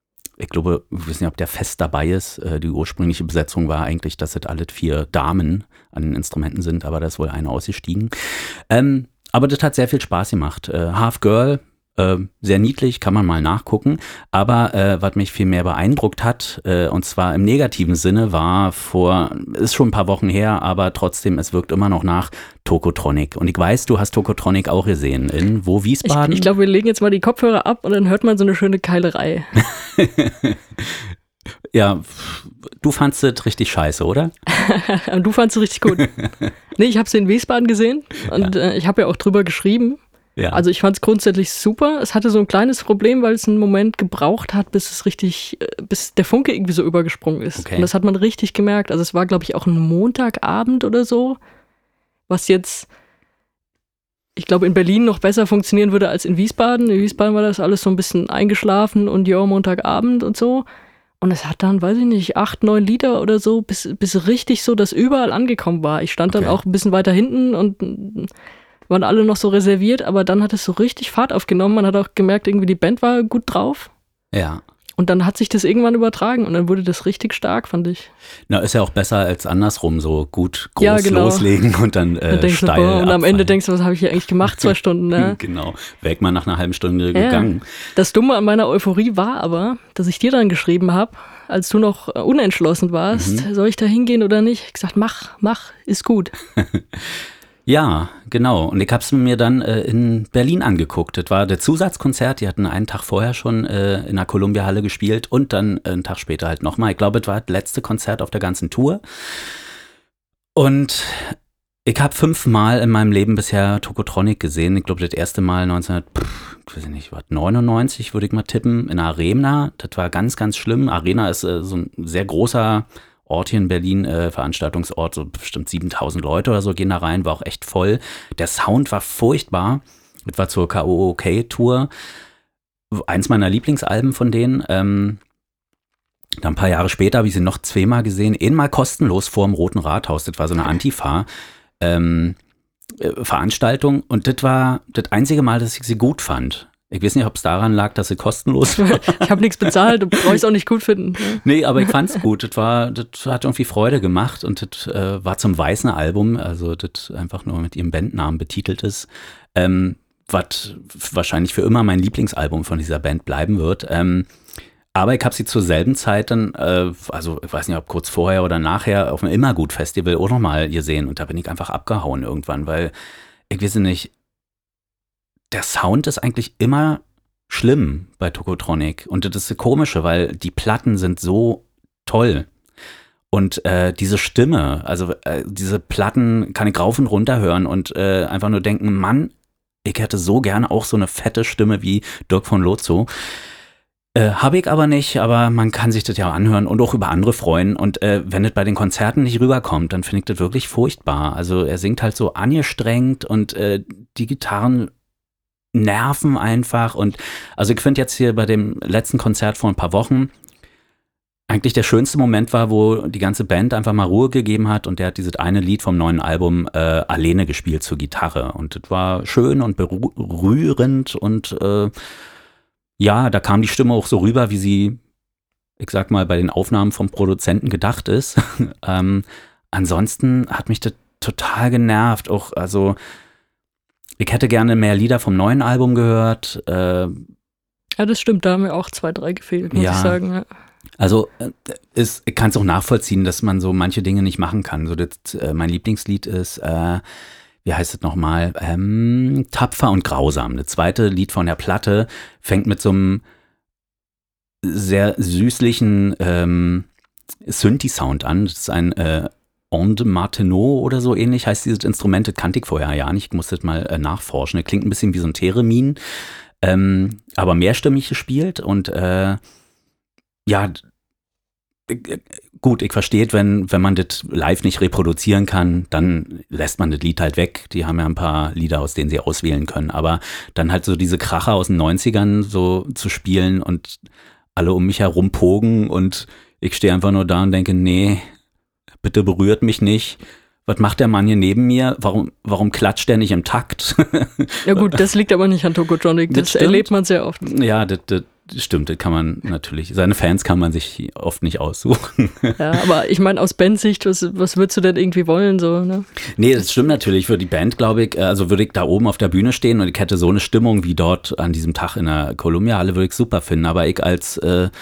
fest dabei ist. Die ursprüngliche Besetzung war eigentlich, dass das alle 4 Damen an den Instrumenten sind, aber da ist wohl eine ausgestiegen. Aber das hat sehr viel Spaß gemacht. Half Girl, sehr niedlich, kann man mal nachgucken. Aber was mich viel mehr beeindruckt hat, und zwar im negativen Sinne, ist schon ein paar Wochen her, aber trotzdem, es wirkt immer noch nach Tokotronic. Und ich weiß, du hast Tokotronic auch gesehen. In wo, Wiesbaden? Ich glaube, wir legen jetzt mal die Kopfhörer ab und dann hört man so eine schöne Keilerei. Ja, du fandst es richtig scheiße, oder? Du fandst es richtig gut. Nee, ich habe es in Wiesbaden gesehen und ich habe ja auch drüber geschrieben. Ja. Also ich fand es grundsätzlich super. Es hatte so ein kleines Problem, weil es einen Moment gebraucht hat, bis der Funke irgendwie so übergesprungen ist. Okay. Und das hat man richtig gemerkt. Also es war, glaube ich, auch ein Montagabend oder so, was jetzt, ich glaube, in Berlin noch besser funktionieren würde als in Wiesbaden. In Wiesbaden war das alles so ein bisschen eingeschlafen und ja, Montagabend und so. Und es hat dann, weiß ich nicht, 8, 9 Lieder oder so, bis richtig so, dass überall angekommen war. Ich stand dann auch ein bisschen weiter hinten und waren alle noch so reserviert, aber dann hat es so richtig Fahrt aufgenommen. Man hat auch gemerkt, irgendwie die Band war gut drauf. Ja. Und dann hat sich das irgendwann übertragen und dann wurde das richtig stark, fand ich. Na, ist ja auch besser als andersrum, so gut groß loslegen und dann steil und am Ende denkst du, was habe ich hier eigentlich gemacht, 2 Stunden, ne? Genau, weg mal nach einer halben Stunde gegangen. Das Dumme an meiner Euphorie war aber, dass ich dir dann geschrieben habe, als du noch unentschlossen warst, soll ich da hingehen oder nicht? Ich habe gesagt, mach, ist gut. Ja, genau. Und ich habe es mir dann in Berlin angeguckt. Das war der Zusatzkonzert. Die hatten einen Tag vorher schon in der Columbia-Halle gespielt und dann einen Tag später halt nochmal. Ich glaube, das war das letzte Konzert auf der ganzen Tour. Und ich habe 5 Mal in meinem Leben bisher Tokotronic gesehen. Ich glaube, das erste Mal 1999 würde ich mal tippen, in der Arena. Das war ganz, ganz schlimm. Arena ist so ein sehr großer Ort hier in Berlin, Veranstaltungsort, so bestimmt 7000 Leute oder so gehen da rein, war auch echt voll. Der Sound war furchtbar. Das war zur K.O.O.K.-Tour. Eins meiner Lieblingsalben von denen. Dann ein paar Jahre später habe ich sie noch 2-mal gesehen. Einmal kostenlos vor dem Roten Rathaus. Das war so eine Antifa-Veranstaltung. Und das war das einzige Mal, dass ich sie gut fand. Ich weiß nicht, ob es daran lag, dass sie kostenlos war. Ich habe nichts bezahlt, du brauchst auch nicht gut finden. Nee, aber ich fand's gut. Das hat irgendwie Freude gemacht und das war zum weißen Album, also das einfach nur mit ihrem Bandnamen betitelt ist, was wahrscheinlich für immer mein Lieblingsalbum von dieser Band bleiben wird. Aber ich habe sie zur selben Zeit dann, also ich weiß nicht, ob kurz vorher oder nachher, auf dem Immergut-Festival auch nochmal gesehen und da bin ich einfach abgehauen irgendwann, weil ich weiß nicht, der Sound ist eigentlich immer schlimm bei Tokotronic. Und das ist das Komische, weil die Platten sind so toll. Und diese Stimme, also diese Platten kann ich rauf und runter hören und einfach nur denken, Mann, ich hätte so gerne auch so eine fette Stimme wie Dirk von Lozo. Habe ich aber nicht, aber man kann sich das ja anhören und auch über andere freuen. Und wenn das bei den Konzerten nicht rüberkommt, dann finde ich das wirklich furchtbar. Also er singt halt so angestrengt und die Gitarren nerven einfach. Und also ich finde jetzt hier bei dem letzten Konzert vor ein paar Wochen eigentlich der schönste Moment war, wo die ganze Band einfach mal Ruhe gegeben hat und der hat dieses eine Lied vom neuen Album alleine gespielt zur Gitarre. Und das war schön und berührend und ja, da kam die Stimme auch so rüber, wie sie, ich sag mal, bei den Aufnahmen vom Produzenten gedacht ist. Ansonsten hat mich das total genervt. Auch, also, ich hätte gerne mehr Lieder vom neuen Album gehört. Ja, das stimmt, da haben mir auch 2, 3 gefehlt, muss ich sagen. Ja. Also, ich kann es auch nachvollziehen, dass man so manche Dinge nicht machen kann. So mein Lieblingslied ist, wie heißt es nochmal? Tapfer und Grausam. Das zweite Lied von der Platte fängt mit so einem sehr süßlichen Synthi-Sound an. Das ist ein On de Martineau oder so ähnlich heißt dieses Instrument. Das kannte ich vorher ja nicht. Ich musste das mal nachforschen. Das klingt ein bisschen wie so ein Theremin, aber mehrstimmig gespielt und ja, Ja, gut, ich verstehe, wenn man das live nicht reproduzieren kann, dann lässt man das Lied halt weg. Die haben ja ein paar Lieder, aus denen sie auswählen können. Aber dann halt so diese Kracher aus den 90ern so zu spielen und alle um mich herum pogen und ich stehe einfach nur da und denke, nee, bitte berührt mich nicht. Was macht der Mann hier neben mir? Warum klatscht der nicht im Takt? Ja gut, das liegt aber nicht an Tokotronic, das erlebt man sehr oft. Ja, das stimmt, das kann man natürlich, seine Fans kann man sich oft nicht aussuchen. Ja, aber ich meine, aus Bandsicht, was würdest du denn irgendwie wollen? So, ne? Nee, das stimmt natürlich. Für die Band, glaube ich, also würde ich da oben auf der Bühne stehen und ich hätte so eine Stimmung wie dort an diesem Tag in der Columbia-Halle, würde ich super finden. Aber ich als,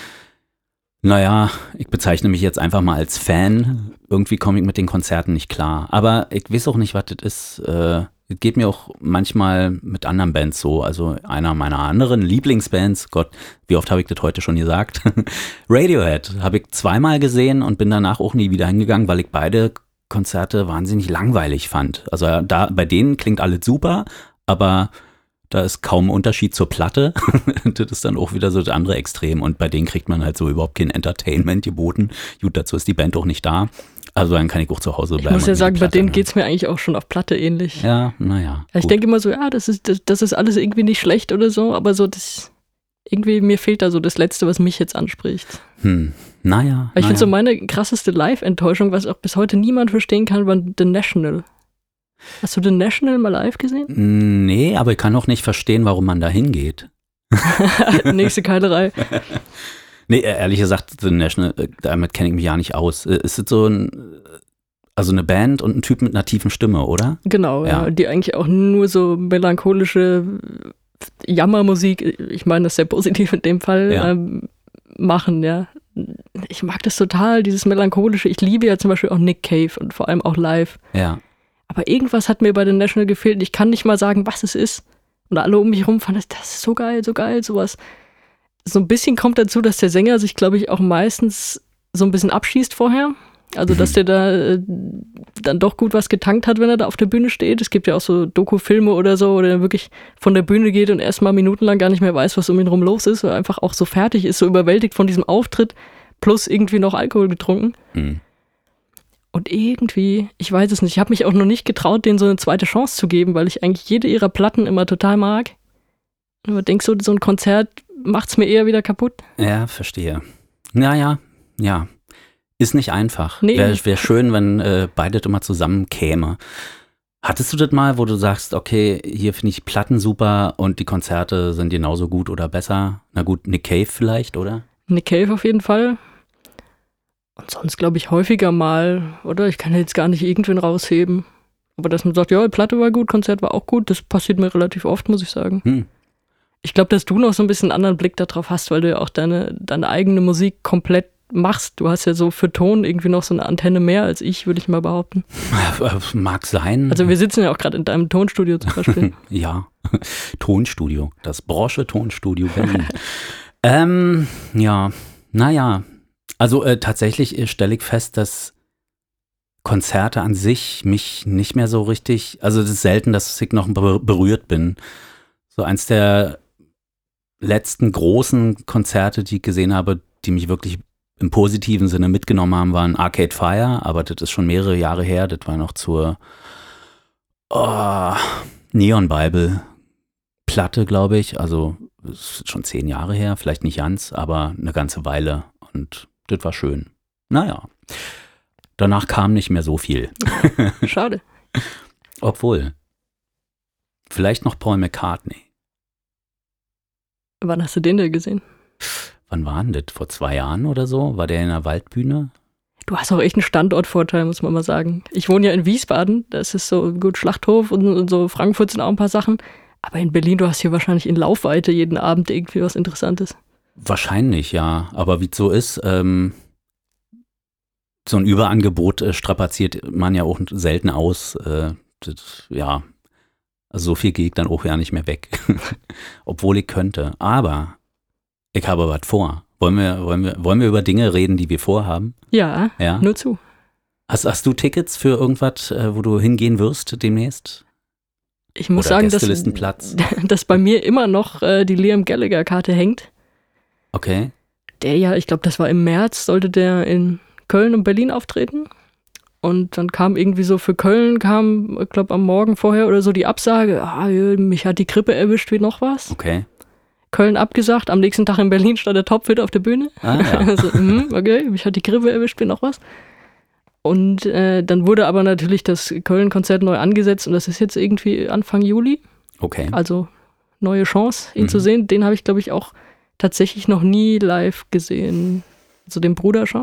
ich bezeichne mich jetzt einfach mal als Fan. Irgendwie komme ich mit den Konzerten nicht klar. Aber ich weiß auch nicht, was das ist. Es geht mir auch manchmal mit anderen Bands so. Also einer meiner anderen Lieblingsbands, Gott, wie oft habe ich das heute schon gesagt? Radiohead habe ich 2-mal gesehen und bin danach auch nie wieder hingegangen, weil ich beide Konzerte wahnsinnig langweilig fand. Also bei denen klingt alles super, aber da ist kaum Unterschied zur Platte. Das ist dann auch wieder so das andere Extrem. Und bei denen kriegt man halt so überhaupt kein Entertainment geboten. Gut, dazu ist die Band auch nicht da. Also dann kann ich auch zu Hause bleiben. Ich muss ja sagen, bei denen geht es mir eigentlich auch schon auf Platte ähnlich. Ja, naja. Ich denke immer so, ja, das ist alles irgendwie nicht schlecht oder so, aber so das, irgendwie mir fehlt da so das Letzte, was mich jetzt anspricht. Naja. Ich finde so meine krasseste Live-Enttäuschung, was auch bis heute niemand verstehen kann, war The National. Hast du The National mal live gesehen? Nee, aber ich kann auch nicht verstehen, warum man da hingeht. Nächste Keilerei. Nee, ehrlich gesagt, The National, damit kenne ich mich ja nicht aus. Ist es so eine Band und ein Typ mit einer tiefen Stimme, oder? Genau, ja. Die eigentlich auch nur so melancholische Jammermusik, ich meine das sehr positiv in dem Fall, machen, ja. Ich mag das total, dieses melancholische. Ich liebe ja zum Beispiel auch Nick Cave und vor allem auch live. Ja. Aber irgendwas hat mir bei The National gefehlt. Ich kann nicht mal sagen, was es ist. Und alle um mich herum fanden, das ist so geil, sowas. So ein bisschen kommt dazu, dass der Sänger sich, glaube ich, auch meistens so ein bisschen abschießt vorher. Also, dass der da dann doch gut was getankt hat, wenn er da auf der Bühne steht. Es gibt ja auch so Doku-Filme oder so, wo er wirklich von der Bühne geht und erstmal minutenlang gar nicht mehr weiß, was um ihn rum los ist, weil er einfach auch so fertig ist, so überwältigt von diesem Auftritt, plus irgendwie noch Alkohol getrunken. Und irgendwie, ich weiß es nicht, ich habe mich auch noch nicht getraut, denen so eine zweite Chance zu geben, weil ich eigentlich jede ihrer Platten immer total mag. Aber denkst du, so ein Konzert macht's mir eher wieder kaputt? Ja, verstehe. Ja. Ist nicht einfach. Nee. Wär schön, wenn beide immer zusammen käme. Hattest du das mal, wo du sagst, okay, hier finde ich Platten super und die Konzerte sind genauso gut oder besser? Na gut, Nick Cave vielleicht, oder? Nick Cave auf jeden Fall. Und sonst glaube ich häufiger mal, oder? Ich kann jetzt gar nicht irgendwen rausheben. Aber dass man sagt, ja, die Platte war gut, Konzert war auch gut, das passiert mir relativ oft, muss ich sagen. Ich glaube, dass du noch so ein bisschen einen anderen Blick darauf hast, weil du ja auch deine eigene Musik komplett machst. Du hast ja so für Ton irgendwie noch so eine Antenne mehr als ich, würde ich mal behaupten. Mag sein. Also wir sitzen ja auch gerade in deinem Tonstudio zum Beispiel. Ja, Tonstudio, das Brosche Tonstudio Berlin. Naja. Also tatsächlich stelle ich fest, dass Konzerte an sich mich nicht mehr so richtig, also es ist selten, dass ich noch berührt bin. So eins der letzten großen Konzerte, die ich gesehen habe, die mich wirklich im positiven Sinne mitgenommen haben, waren Arcade Fire, aber das ist schon mehrere Jahre her, das war noch zur Neon Bible Platte, glaube ich, also ist schon 10 Jahre her, vielleicht nicht ganz, aber eine ganze Weile und das war schön. Naja, danach kam nicht mehr so viel. Schade. Obwohl, vielleicht noch Paul McCartney. Wann hast du den denn gesehen? Wann war denn das? Vor 2 Jahren oder so? War der in der Waldbühne? Du hast auch echt einen Standortvorteil, muss man mal sagen. Ich wohne ja in Wiesbaden, das ist so gut Schlachthof und so Frankfurt sind auch ein paar Sachen. Aber in Berlin, du hast hier wahrscheinlich in Laufweite jeden Abend irgendwie was Interessantes. Wahrscheinlich, ja. Aber wie es so ist, so ein Überangebot strapaziert man ja auch selten aus. Also so viel gehe ich dann auch ja nicht mehr weg. Obwohl ich könnte. Aber ich habe was vor. Wollen wir über Dinge reden, die wir vorhaben? Ja, nur zu. Hast du Tickets für irgendwas, wo du hingehen wirst demnächst? Ich muss Oder sagen, dass bei mir immer noch die Liam Gallagher-Karte hängt. Okay. ich glaube, das war im März, sollte der in Köln und Berlin auftreten. Und dann kam irgendwie so für Köln, ich glaube am Morgen vorher oder so die Absage, mich hat die Grippe erwischt wie noch was. Okay. Köln abgesagt, am nächsten Tag in Berlin stand der Topfit auf der Bühne. Ja. Also, okay, mich hat die Grippe erwischt wie noch was. Und dann wurde aber natürlich das Köln-Konzert neu angesetzt und das ist jetzt irgendwie Anfang Juli. Okay. Also neue Chance, ihn zu sehen. Den habe ich, glaube ich, auch tatsächlich noch nie live gesehen. Also den Bruder schon.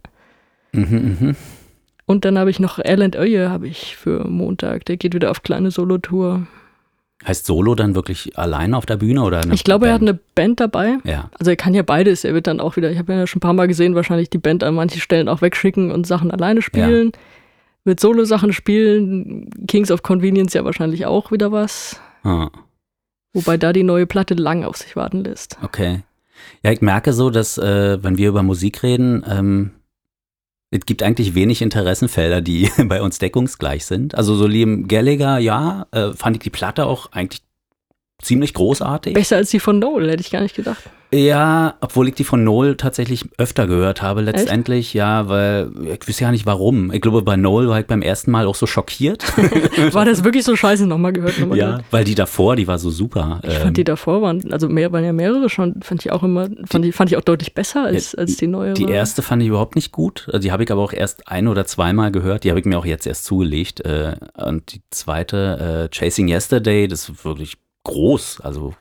Und dann habe ich noch Erland Öye habe ich für Montag. Der geht wieder auf kleine Solo-Tour. Heißt Solo dann wirklich alleine auf der Bühne oder eine Ich glaube, Band? er hat eine Band dabei. Ja. Also er kann ja beides. Er wird dann auch wieder, ich habe ja schon ein paar Mal gesehen, wahrscheinlich die Band an manchen Stellen auch wegschicken und Sachen alleine spielen. Ja. Wird Solo-Sachen spielen. Kings of Convenience ja wahrscheinlich auch wieder was. Ah. Wobei da die neue Platte lang auf sich warten lässt. Okay. Ja, ich merke so, dass wenn wir über Musik reden, es gibt eigentlich wenig Interessenfelder, die bei uns deckungsgleich sind. Also so Liam Gallagher, ja, fand ich die Platte auch eigentlich ziemlich großartig. Besser als die von Noel, hätte ich gar nicht gedacht. Ja, obwohl ich die von Noel tatsächlich öfter gehört habe letztendlich. Echt? Ja, weil ich weiß ja nicht warum. Ich glaube, bei Noel war ich beim ersten Mal auch so schockiert. War das wirklich so scheiße? Nochmal gehört? Weil die davor, die war so super. Ich fand die davor waren ja mehrere schon, fand ich auch deutlich besser als die neue. Die erste fand ich überhaupt nicht gut. Die habe ich aber auch erst ein- oder zweimal gehört. Die habe ich mir auch jetzt erst zugelegt. Und die zweite, Chasing Yesterday, das ist wirklich groß, also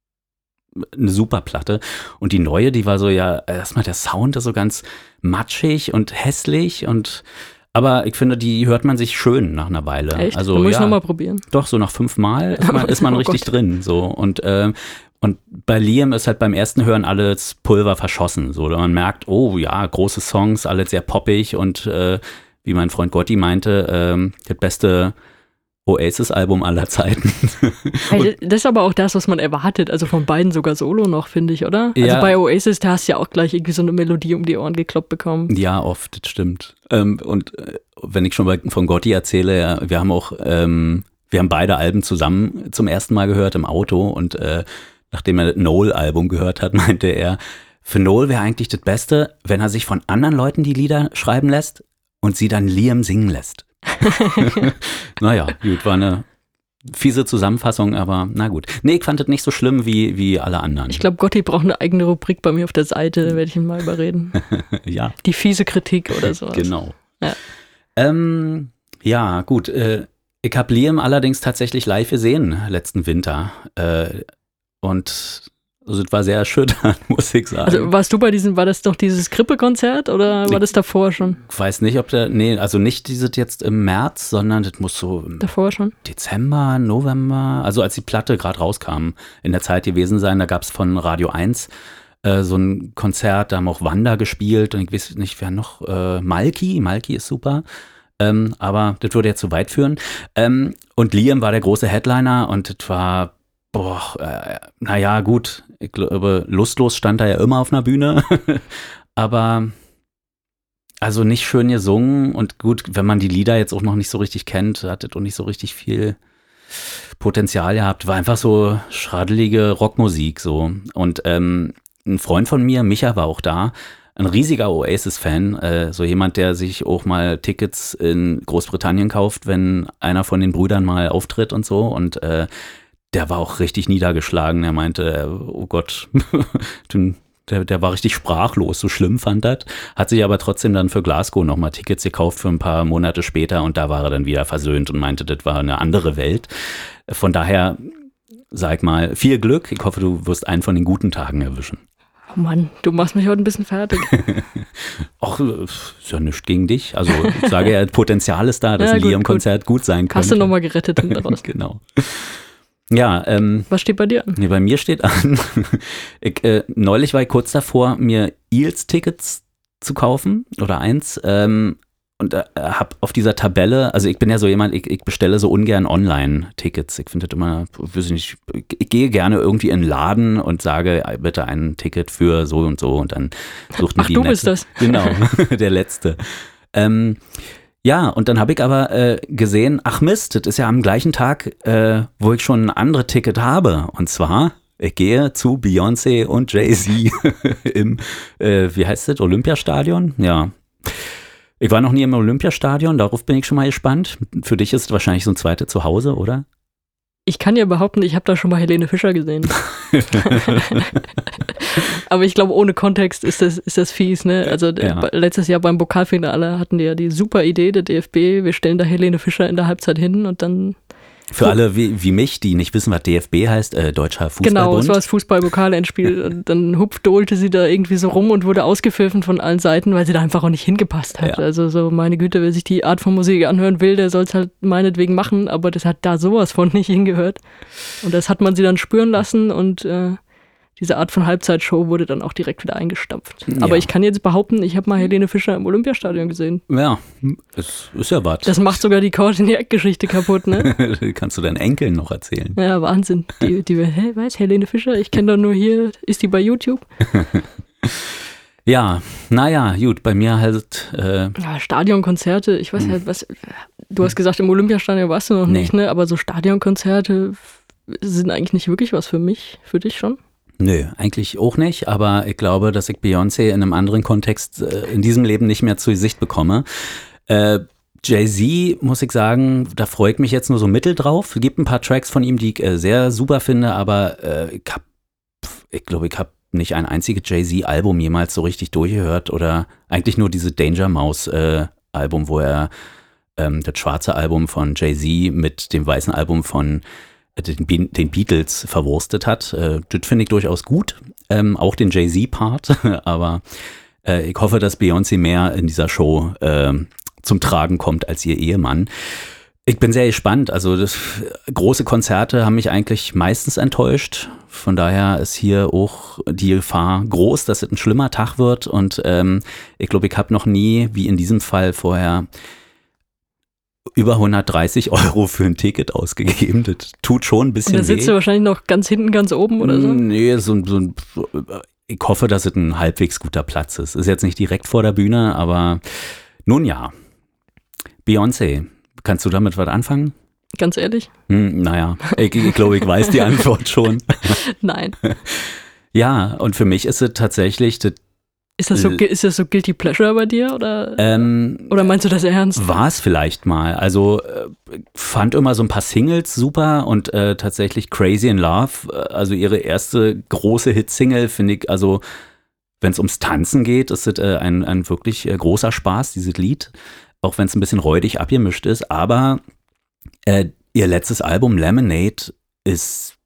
eine super Platte. Und die neue, die war so, ja, erstmal der Sound ist so ganz matschig und hässlich aber ich finde, die hört man sich schön nach einer Weile. Echt? Also, muss ich nochmal probieren. Doch, so nach 5 Mal ist man richtig drin. So. Und bei Liam ist halt beim ersten Hören alles Pulver verschossen. So. Man merkt, oh ja, große Songs, alles sehr poppig und wie mein Freund Gotti meinte, das beste Oasis-Album aller Zeiten. Hey, das ist aber auch das, was man erwartet. Also von beiden sogar solo noch, finde ich, oder? Ja. Also bei Oasis, da hast du ja auch gleich irgendwie so eine Melodie um die Ohren gekloppt bekommen. Ja, oft, das stimmt. Wenn ich schon von Gotti erzähle, ja, wir haben beide Alben zusammen zum ersten Mal gehört im Auto und nachdem er das Noel-Album gehört hat, meinte er, für Noel wäre eigentlich das Beste, wenn er sich von anderen Leuten die Lieder schreiben lässt und sie dann Liam singen lässt. Naja, gut, war eine fiese Zusammenfassung, aber na gut. Nee, ich fand das nicht so schlimm wie alle anderen. Ich glaube, Gotti braucht eine eigene Rubrik bei mir auf der Seite, da werde ich ihn mal überreden. Ja. Die fiese Kritik oder sowas. Genau. Ja, ja gut. Ich habe Liam allerdings tatsächlich live gesehen letzten Winter. Und also es war sehr erschütternd, muss ich sagen. Also war das doch dieses Grippe-Konzert oder war das davor schon? Ich weiß nicht, also nicht dieses jetzt im März, sondern das muss so im davor schon? Dezember, November, also als die Platte gerade rauskam, in der Zeit gewesen sein, da gab es von Radio 1 so ein Konzert, da haben auch Wanda gespielt und ich weiß nicht, wer noch, Malki ist super. Aber das würde jetzt zu weit führen. Und Liam war der große Headliner und das war naja, gut, ich glaube, lustlos stand er ja immer auf einer Bühne, aber also nicht schön gesungen und gut, wenn man die Lieder jetzt auch noch nicht so richtig kennt, hat das auch nicht so richtig viel Potenzial gehabt, war einfach so schraddelige Rockmusik so und ein Freund von mir, Micha, war auch da, ein riesiger Oasis-Fan, so jemand, der sich auch mal Tickets in Großbritannien kauft, wenn einer von den Brüdern mal auftritt und so und der war auch richtig niedergeschlagen. Er meinte, oh Gott, der war richtig sprachlos, so schlimm fand das. Hat sich aber trotzdem dann für Glasgow nochmal Tickets gekauft für ein paar Monate später und da war er dann wieder versöhnt und meinte, das war eine andere Welt. Von daher, sag mal, viel Glück. Ich hoffe, du wirst einen von den guten Tagen erwischen. Oh Mann, du machst mich heute ein bisschen fertig. Ach, ist ja nichts gegen dich. Also ich sage ja, Potenzial ist da, dass ja, ein Liam-Konzert gut sein könnte. Hast du nochmal gerettet daraus. Genau. Ja, was steht bei dir an? Nee, bei mir steht an, neulich war ich kurz davor, mir Eels-Tickets zu kaufen oder eins und habe auf dieser Tabelle, also ich bin ja so jemand, ich bestelle so ungern Online-Tickets. Ich finde das immer, weiß ich nicht, ich gehe gerne irgendwie in den Laden und sage, bitte ein Ticket für so und dann sucht mir die du bist das. Genau, der Letzte. Ja, und dann habe ich aber gesehen, ach Mist, das ist ja am gleichen Tag, wo ich schon ein anderes Ticket habe. Und zwar Ich gehe zu Beyoncé und Jay-Z im, wie heißt das, Olympiastadion? Ja. Ich war noch nie im Olympiastadion, darauf bin ich schon mal gespannt. Für dich ist es wahrscheinlich so ein zweites Zuhause, oder? Ich kann ja behaupten, ich habe da schon mal Helene Fischer gesehen. Aber ich glaube, ohne Kontext ist das fies, ne? Also letztes Jahr beim Pokalfinale hatten die ja die super Idee der DFB, wir stellen da Helene Fischer in der Halbzeit hin und dann... Für alle wie mich, die nicht wissen, was DFB heißt, Deutscher Fußballbund. Genau, es war das Fußball-Pokal-Endspiel und dann dohlte sie da irgendwie so rum und wurde ausgepfiffen von allen Seiten, weil sie da einfach auch nicht hingepasst hat. Ja. Also so, meine Güte, wer sich die Art von Musik anhören will, der soll es halt meinetwegen machen, aber das hat da sowas von nicht hingehört. Und das hat man sie dann spüren lassen und diese Art von Halbzeitshow wurde dann auch direkt wieder eingestampft. Ja. Aber ich kann jetzt behaupten, ich habe mal Helene Fischer im Olympiastadion gesehen. Ja, es ist ja was. Das macht sogar die Courtney-Act-Geschichte kaputt, ne? Kannst du deinen Enkeln noch erzählen. Ja, Wahnsinn. Was, Helene Fischer? Ich kenne doch nur hier, ist die bei YouTube? Ja, naja, gut, bei mir halt... Stadionkonzerte, ich weiß halt, was... Du hast gesagt, im Olympiastadion warst du noch nicht, ne? Aber so Stadionkonzerte sind eigentlich nicht wirklich was für mich, für dich schon? Nö, eigentlich auch nicht, aber ich glaube, dass ich Beyoncé in einem anderen Kontext in diesem Leben nicht mehr zu Gesicht bekomme. Jay-Z, muss ich sagen, da freue ich mich jetzt nur so mittel drauf. Es gibt ein paar Tracks von ihm, die ich sehr super finde, aber ich glaube, ich habe nicht ein einziges Jay-Z-Album jemals so richtig durchgehört oder eigentlich nur diese Danger Mouse-Album, wo er das schwarze Album von Jay-Z mit dem weißen Album von den Beatles verwurstet hat. Das finde ich durchaus gut, auch den Jay-Z-Part, aber ich hoffe, dass Beyoncé mehr in dieser Show zum Tragen kommt als ihr Ehemann. Ich bin sehr gespannt, also große Konzerte haben mich eigentlich meistens enttäuscht, von daher ist hier auch die Gefahr groß, dass es ein schlimmer Tag wird und ich glaube, ich habe noch nie, wie in diesem Fall vorher, über 130 € für ein Ticket ausgegeben. Das tut schon ein bisschen weh. Da sitzt du wahrscheinlich noch ganz hinten, ganz oben oder so? Nee, ich hoffe, dass es ein halbwegs guter Platz ist. Ist jetzt nicht direkt vor der Bühne, aber nun ja. Beyoncé, kannst du damit was anfangen? Ganz ehrlich? Naja, ich glaube, ich weiß die Antwort schon. Nein. Ja, und für mich ist es tatsächlich das. Ist das so Guilty Pleasure bei dir oder meinst du das ernst? War es vielleicht mal. Also fand immer so ein paar Singles super und tatsächlich Crazy in Love, also ihre erste große Hitsingle, finde ich, also wenn es ums Tanzen geht, ist es ein wirklich großer Spaß, dieses Lied, auch wenn es ein bisschen räudig abgemischt ist, aber ihr letztes Album Lemonade ist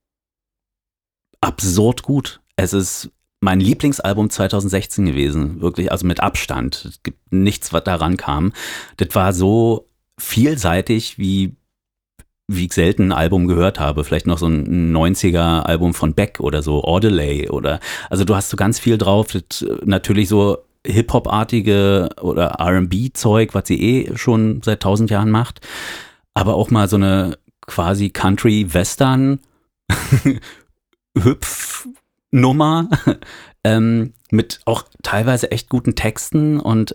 absurd gut. Es ist mein Lieblingsalbum 2016 gewesen, wirklich, also mit Abstand. Es gibt nichts, was daran kam. Das war so vielseitig, wie ich selten ein Album gehört habe. Vielleicht noch so ein 90er-Album von Beck oder so, Audelay oder, also du hast so ganz viel drauf. Das, natürlich so Hip-Hop-artige oder R&B-Zeug, was sie schon seit 1000 Jahren macht. Aber auch mal so eine quasi Country-Western Hüpf-Nummer mit auch teilweise echt guten Texten und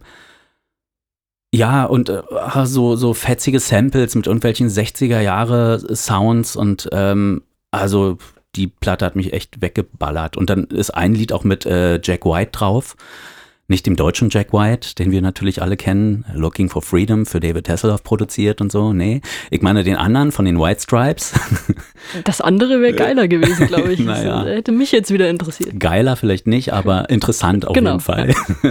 so fetzige Samples mit irgendwelchen 60er-Jahre-Sounds und also die Platte hat mich echt weggeballert. Und dann ist ein Lied auch mit Jack White drauf. Nicht dem deutschen Jack White, den wir natürlich alle kennen, Looking for Freedom, für David Hasselhoff produziert und so. Nee, ich meine den anderen von den White Stripes. Das andere wäre geiler gewesen, glaube ich. Naja. Das hätte mich jetzt wieder interessiert. Geiler vielleicht nicht, aber interessant auf jeden Fall.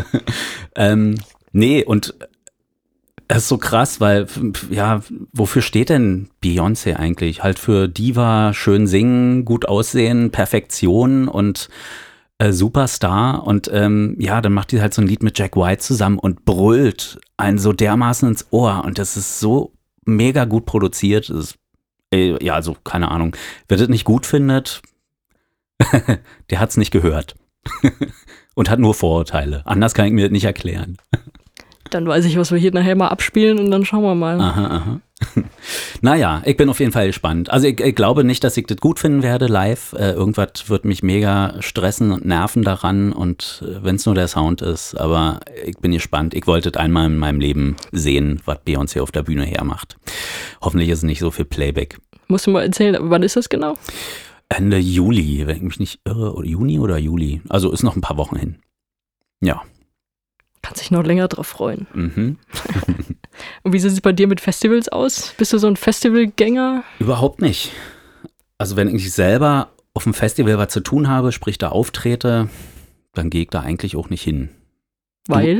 Nee, und das ist so krass, weil, ja, wofür steht denn Beyoncé eigentlich? Halt für Diva, schön singen, gut aussehen, Perfektion und Superstar. Und ja, dann macht die halt so ein Lied mit Jack White zusammen und brüllt einen so dermaßen ins Ohr. Und das ist so mega gut produziert. Das ist, ja, also keine Ahnung. Wer das nicht gut findet, der hat's nicht gehört. Und hat nur Vorurteile. Anders kann ich mir das nicht erklären. Dann weiß ich, was wir hier nachher mal abspielen und dann schauen wir mal. Aha. Naja, ich bin auf jeden Fall gespannt. Also ich glaube nicht, dass ich das gut finden werde live. Irgendwas wird mich mega stressen und nerven daran und wenn es nur der Sound ist. Aber ich bin gespannt. Ich wollte das einmal in meinem Leben sehen, was Beyoncé auf der Bühne hermacht. Hoffentlich ist es nicht so viel Playback. Musst du mal erzählen, wann ist das genau? Ende Juli, wenn ich mich nicht irre, oder Juni oder Juli. Also ist noch ein paar Wochen hin. Ja. Kannst dich noch länger drauf freuen. Mhm. Und wie sieht es bei dir mit Festivals aus? Bist du so ein Festivalgänger? Überhaupt nicht. Also wenn ich selber auf dem Festival was zu tun habe, sprich da auftrete, dann gehe ich da eigentlich auch nicht hin. Weil?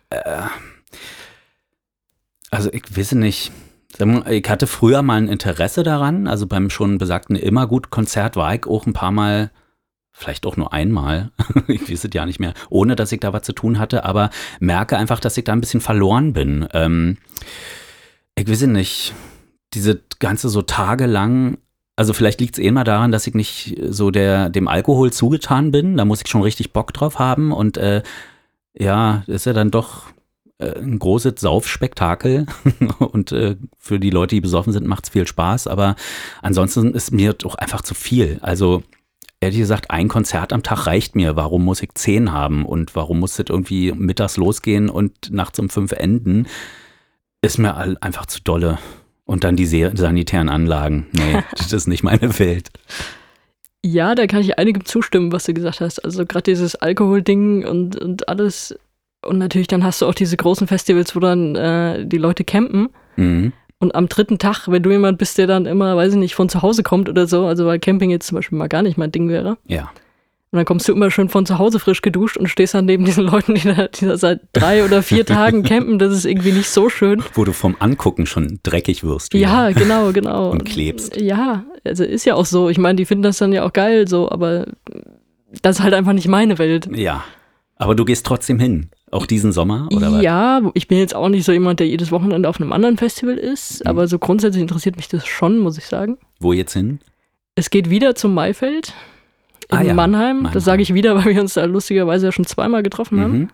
Also ich weiß nicht. Ich hatte früher mal ein Interesse daran, also beim schon besagten Immergut-Konzert war ich auch ein paar Mal, vielleicht auch nur einmal, ich weiß es ja nicht mehr, ohne dass ich da was zu tun hatte, aber merke einfach, dass ich da ein bisschen verloren bin. Ich weiß nicht, diese ganze so tagelang, also vielleicht liegt es immer daran, dass ich nicht so dem Alkohol zugetan bin, da muss ich schon richtig Bock drauf haben und ja, ist ja dann doch ein großes Saufspektakel und für die Leute, die besoffen sind, macht es viel Spaß, aber ansonsten ist mir doch einfach zu viel. Also ehrlich gesagt, ein Konzert am Tag reicht mir. Warum muss ich 10 haben und warum muss das irgendwie mittags losgehen und nachts um 5 enden? Ist mir einfach zu dolle. Und dann die sanitären Anlagen. Nee, das ist nicht meine Welt. Ja, da kann ich einigem zustimmen, was du gesagt hast. Also gerade dieses Alkoholding und alles. Und natürlich dann hast du auch diese großen Festivals, wo dann die Leute campen. Mhm. Und am 3. Tag, wenn du jemand bist, der dann immer, weiß ich nicht, von zu Hause kommt oder so, also weil Camping jetzt zum Beispiel mal gar nicht mein Ding wäre. Ja. Und dann kommst du immer schön von zu Hause frisch geduscht und stehst dann neben diesen Leuten, die da seit 3 oder 4 Tagen campen. Das ist irgendwie nicht so schön. Wo du vom Angucken schon dreckig wirst. Ja, genau. Und klebst. Ja, also ist ja auch so. Ich meine, die finden das dann ja auch geil, so, aber das ist halt einfach nicht meine Welt. Ja, aber du gehst trotzdem hin. Auch diesen Sommer, oder was? Ja, ich bin jetzt auch nicht so jemand, der jedes Wochenende auf einem anderen Festival ist, aber so grundsätzlich interessiert mich das schon, muss ich sagen. Wo jetzt hin? Es geht wieder zum Maifeld in Mannheim. Das sage ich wieder, weil wir uns da lustigerweise ja schon 2-mal getroffen haben.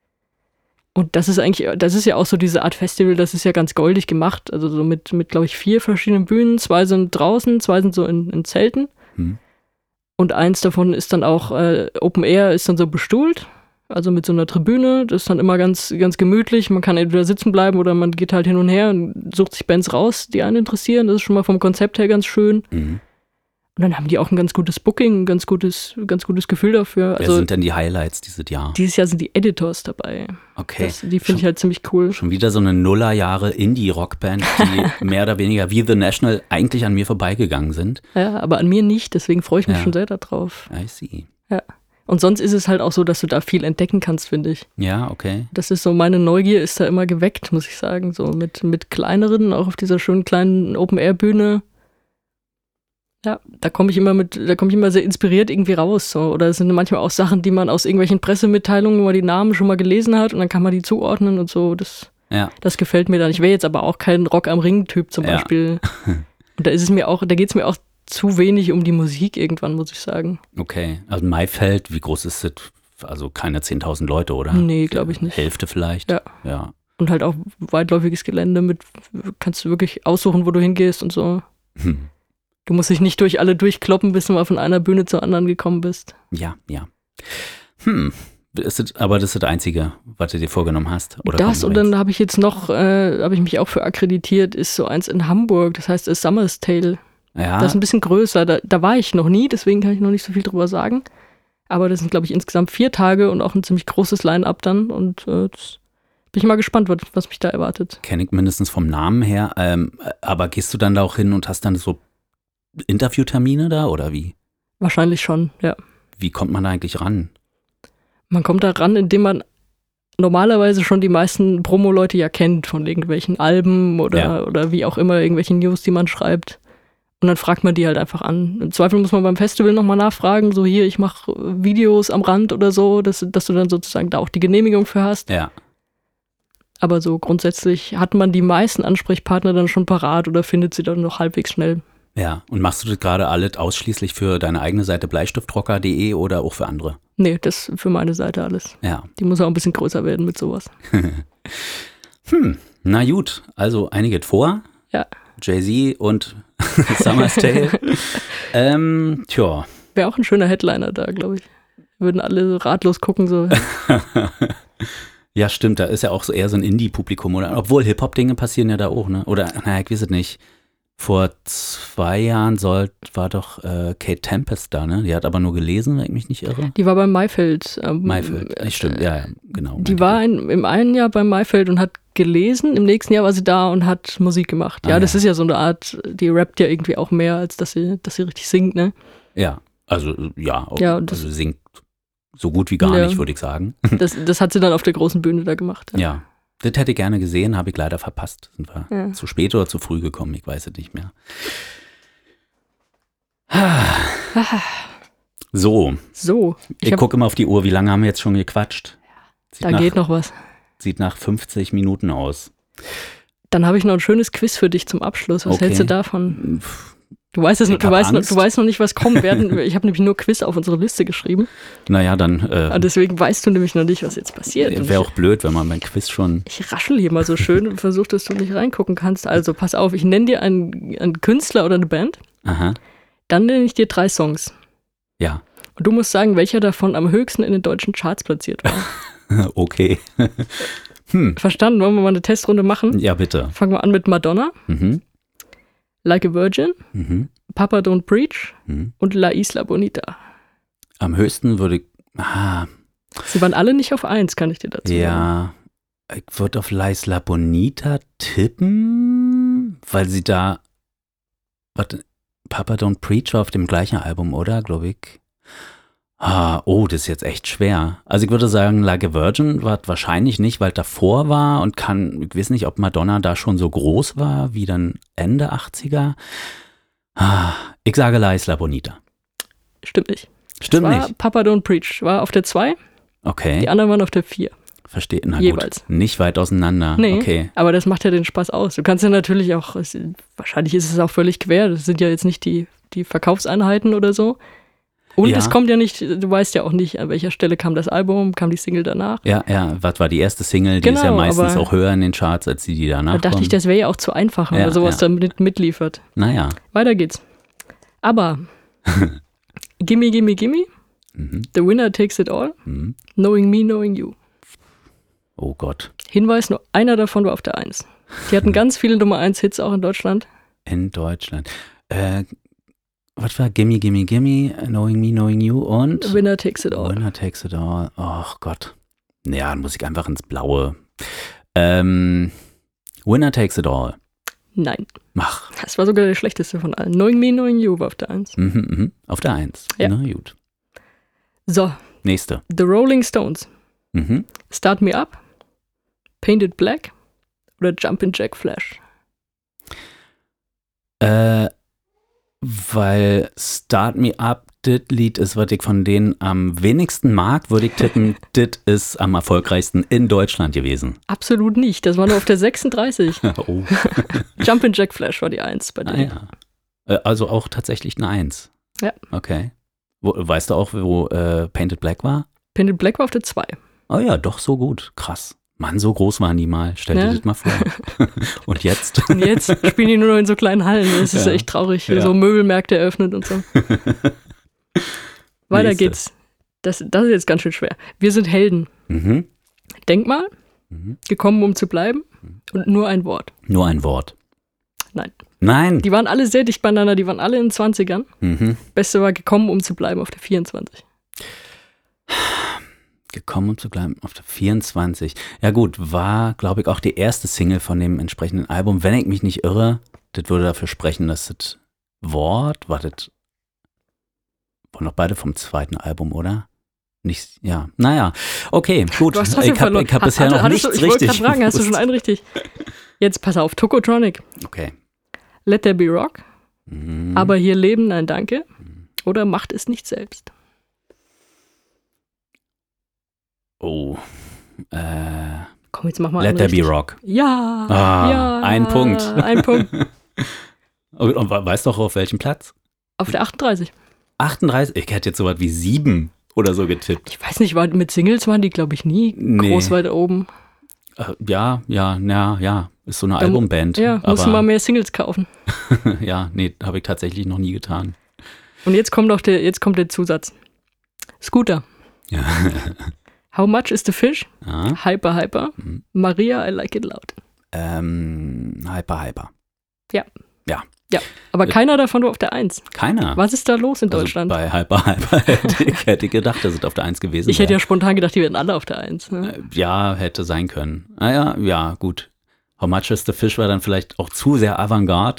Und das ist ja auch so diese Art Festival, das ist ja ganz goldig gemacht. Also so mit glaube ich, 4 verschiedenen Bühnen. 2 sind draußen, 2 sind so in Zelten. Und eins davon ist dann auch Open Air, ist dann so bestuhlt. Also mit so einer Tribüne, das ist dann immer ganz, ganz gemütlich. Man kann entweder sitzen bleiben oder man geht halt hin und her und sucht sich Bands raus, die einen interessieren. Das ist schon mal vom Konzept her ganz schön. Und dann haben die auch ein ganz gutes Booking, ein ganz gutes Gefühl dafür. Wer sind denn die Highlights dieses Jahr? Dieses Jahr sind die Editors dabei. Okay. Die finde ich halt ziemlich cool. Schon wieder so eine Nullerjahre Indie-Rockband, die mehr oder weniger wie The National eigentlich an mir vorbeigegangen sind. Ja, aber an mir nicht, deswegen freue ich mich schon sehr darauf. I see. Ja. Und sonst ist es halt auch so, dass du da viel entdecken kannst, finde ich. Ja, okay. Das ist so, meine Neugier ist da immer geweckt, muss ich sagen. So mit kleineren, auch auf dieser schönen kleinen Open-Air-Bühne. Ja, da komme ich immer sehr inspiriert irgendwie raus. So. Oder es sind manchmal auch Sachen, die man aus irgendwelchen Pressemitteilungen, wo man die Namen schon mal gelesen hat und dann kann man die zuordnen und so. Das gefällt mir dann. Ich wäre jetzt aber auch kein Rock am Ring-Typ zum Beispiel. Und da geht es mir auch zu wenig um die Musik irgendwann, muss ich sagen. Okay, also Maifeld, wie groß ist das? Also keine 10.000 Leute, oder? Nee, glaube ich nicht. Hälfte vielleicht? Ja. Und halt auch weitläufiges Gelände kannst du wirklich aussuchen, wo du hingehst und so. Du musst dich nicht durch alle durchkloppen, bis du mal von einer Bühne zur anderen gekommen bist. Ja. Aber das ist das Einzige, was du dir vorgenommen hast? Oder das und dann habe ich jetzt noch, habe ich mich auch für akkreditiert, ist so eins in Hamburg, das heißt A Summer's Tale. Ja. Das ist ein bisschen größer, da war ich noch nie, deswegen kann ich noch nicht so viel drüber sagen. Aber das sind, glaube ich, insgesamt 4 Tage und auch ein ziemlich großes Line-Up dann und bin ich mal gespannt, was mich da erwartet. Kenne ich mindestens vom Namen her, aber gehst du dann da auch hin und hast dann so Interviewtermine da oder wie? Wahrscheinlich schon, ja. Wie kommt man da eigentlich ran? Man kommt da ran, indem man normalerweise schon die meisten Promo-Leute ja kennt von irgendwelchen Alben oder wie auch immer, irgendwelchen News, die man schreibt. Und dann fragt man die halt einfach an. Im Zweifel muss man beim Festival nochmal nachfragen, so hier, ich mache Videos am Rand oder so, dass du dann sozusagen da auch die Genehmigung für hast. Ja. Aber so grundsätzlich hat man die meisten Ansprechpartner dann schon parat oder findet sie dann noch halbwegs schnell. Ja, und machst du das gerade alles ausschließlich für deine eigene Seite bleistiftrocker.de oder auch für andere? Nee, das für meine Seite alles. Ja. Die muss auch ein bisschen größer werden mit sowas. Na gut, also einiges vor. Ja. Jay-Z und Summer's Tale. Tja. Wäre auch ein schöner Headliner da, glaube ich. Würden alle ratlos gucken, so. Ja, stimmt, da ist ja auch so eher so ein Indie-Publikum, oder? Obwohl Hip-Hop-Dinge passieren ja da auch, ne? Oder, naja, ich weiß es nicht. Vor 2 Jahren war doch Kate Tempest da, ne? Die hat aber nur gelesen, wenn ich mich nicht irre. Die war beim Maifeld. Maifeld, stimmt, ja, genau. Die war im einen Jahr beim Maifeld und hat gelesen, im nächsten Jahr war sie da und hat Musik gemacht. Ja, das ist ja so eine Art, die rappt ja irgendwie auch mehr, als dass sie richtig singt, ne? Ja, also das singt so gut wie gar nicht, würde ich sagen. Das hat sie dann auf der großen Bühne da gemacht. Ja. Das hätte ich gerne gesehen, habe ich leider verpasst. Sind wir zu spät oder zu früh gekommen? Ich weiß es nicht mehr. So. Ich gucke immer auf die Uhr. Wie lange haben wir jetzt schon gequatscht? Geht noch was. Sieht nach 50 Minuten aus. Dann habe ich noch ein schönes Quiz für dich zum Abschluss. Was hältst du davon? Du weißt noch nicht, was kommt. Ich habe nämlich nur Quiz auf unsere Liste geschrieben. Naja, dann. Deswegen weißt du nämlich noch nicht, was jetzt passiert. Wäre auch blöd, wenn man mein Quiz schon. Ich raschel hier mal so schön und versuche, dass du nicht reingucken kannst. Also pass auf, ich nenne dir einen Künstler oder eine Band. Aha. Dann nenne ich dir 3 Songs. Ja. Und du musst sagen, welcher davon am höchsten in den deutschen Charts platziert war. Okay. Verstanden? Wollen wir mal eine Testrunde machen? Ja, bitte. Fangen wir an mit Madonna. Like a Virgin, Papa Don't Preach und La Isla Bonita. Am höchsten würde ich. Sie waren alle nicht auf 1, kann ich dir dazu sagen. Ja, ich würde auf La Isla Bonita tippen, weil sie da. Warte, Papa Don't Preach war auf dem gleichen Album, oder? Glaube ich. Das ist jetzt echt schwer. Also ich würde sagen, Like a Virgin war wahrscheinlich nicht, weil davor war und ich weiß nicht, ob Madonna da schon so groß war, wie dann Ende 80er. Ich sage La Isla Bonita. Stimmt nicht. Stimmt nicht. Papa Don't Preach war auf der 2. Okay. Die anderen waren auf der 4. Verstehe. Na jeweils. Gut. Nicht weit auseinander. Nee, okay. Aber das macht ja den Spaß aus. Du kannst ja natürlich auch, wahrscheinlich ist es auch völlig quer, das sind ja jetzt nicht die Verkaufseinheiten oder so. Und es kommt ja nicht, du weißt ja auch nicht, an welcher Stelle kam das Album, kam die Single danach. Ja, was war die erste Single? Die ist ja meistens auch höher in den Charts, als die danach Da dachte ich, das wäre ja auch zu einfach, wenn man sowas dann mitliefert. Naja. Weiter geht's. Aber Gimme, Gimme, Gimme, The Winner Takes It All, Knowing Me, Knowing You. Oh Gott. Hinweis, nur einer davon war auf der 1. Die hatten ganz viele Nummer 1 Hits auch in Deutschland. In Deutschland. Was war Gimme, Gimme, Gimme, Knowing Me, Knowing You und? Winner Takes It All. Winner Takes It All. Ach Gott. Ja, dann muss ich einfach ins Blaue. Winner Takes It All. Nein. Mach. Das war sogar der schlechteste von allen. Knowing Me, Knowing You war auf der 1. Auf der 1. Ja. Na gut. So. Nächste. The Rolling Stones. Start Me Up, Painted Black oder Jumpin' Jack Flash? Weil Start Me Up, das Lied ist, was ich von denen am wenigsten mag, würde ich tippen, das ist am erfolgreichsten in Deutschland gewesen. Absolut nicht, das war nur auf der 36. Oh. Jumpin' Jack Flash war die 1 bei denen. Ja. Also auch tatsächlich eine 1. Ja. Okay. Weißt du auch, wo Painted Black war? Painted Black war auf der 2. Oh ja, doch so gut. Krass. Mann, so groß waren die mal. Stell dir das mal vor. Und jetzt? Und jetzt spielen die nur noch in so kleinen Hallen. Das ist echt traurig. So Möbelmärkte eröffnet und so. Weiter geht's. Das ist jetzt ganz schön schwer. Wir sind Helden. Denkmal. Gekommen, um zu bleiben. Und nur ein Wort. Nur ein Wort. Nein. Die waren alle sehr dicht beieinander. Die waren alle in den 20ern. Beste war gekommen, um zu bleiben auf der 24. Gekommen, um zu bleiben auf der 24. Ja gut, war, glaube ich, auch die erste Single von dem entsprechenden Album. Wenn ich mich nicht irre, das würde dafür sprechen, dass das Wort, waren noch beide vom zweiten Album, oder? Nicht, ja. Naja, okay, gut. Ich hab bisher noch nichts richtig. Ich wollte gerade fragen, hast du schon einen richtig? Jetzt pass auf, Tokotronic. Okay. Let There Be Rock. Aber hier leben, nein, danke. Oder macht es nicht selbst. Oh. Komm, jetzt mach mal Let There Be Rock. Ja. Ja. Ein Punkt. Ein Punkt. Und weißt du auch auf welchem Platz? Auf der 38. 38? Ich hätte jetzt so was wie 7 oder so getippt. Ich weiß nicht, mit Singles waren die, glaube ich, nie groß weit oben. Ja. Ist so eine Albumband. Ja, musst du mal mehr Singles kaufen. Ja, nee, habe ich tatsächlich noch nie getan. Und jetzt kommt der Zusatz. Scooter. Ja. How much is the fish? Hyper. Maria, I like it loud. Hyper. Ja. Ja. Ja, aber keiner davon war auf der 1. Keiner. Was ist da los in Deutschland? Also bei Hyper hätte ich gedacht, dass es auf der 1 gewesen wäre. Ich hätte ja spontan gedacht, die wären alle auf der 1. Ne? Ja, hätte sein können. Naja, ja, gut. How Much is the Fish war dann vielleicht auch zu sehr Avantgarde.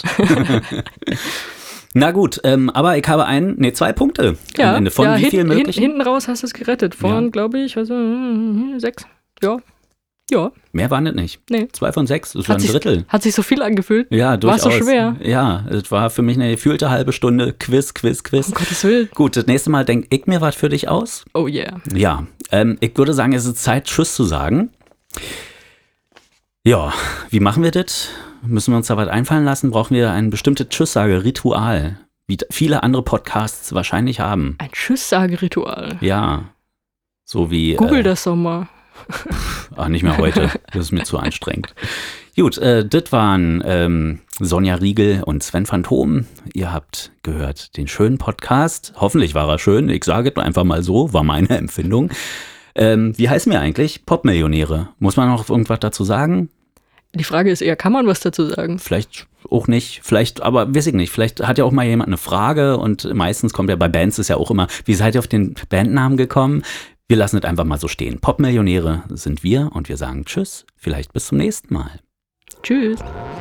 Na gut, aber ich habe 2 Punkte am Ende. Von wie viel möglichen? Hinten raus hast du es gerettet. Von, glaube ich, 6. Ja. Mehr waren es nicht. Nee. 2 von 6, das war ein Drittel. Hat sich so viel angefühlt? Ja, durchaus. War es so schwer? Ja, es war für mich eine gefühlte halbe Stunde Quiz. Um Gottes Willen. Gut, das nächste Mal denke ich mir was für dich aus. Oh yeah. Ja, ich würde sagen, es ist Zeit, Tschüss zu sagen. Ja, wie machen wir das? Müssen wir uns da was einfallen lassen? Brauchen wir ein bestimmtes Tschüsssage-Ritual, wie viele andere Podcasts wahrscheinlich haben? Ein Tschüsssage-Ritual? Ja, so wie... Google das doch mal. Nicht mehr heute, das ist mir zu anstrengend. Gut, das waren Sonja Riegel und Sven Phantom. Ihr habt gehört den schönen Podcast. Hoffentlich war er schön, ich sage es einfach mal so, war meine Empfindung. Wie heißen wir eigentlich? Popmillionäre. Muss man noch irgendwas dazu sagen? Die Frage ist eher, kann man was dazu sagen? Vielleicht auch nicht, vielleicht, aber weiß ich nicht, vielleicht hat ja auch mal jemand eine Frage und meistens kommt ja bei Bands ist ja auch immer, wie seid ihr auf den Bandnamen gekommen? Wir lassen es einfach mal so stehen. Popmillionäre sind wir und wir sagen Tschüss, vielleicht bis zum nächsten Mal. Tschüss.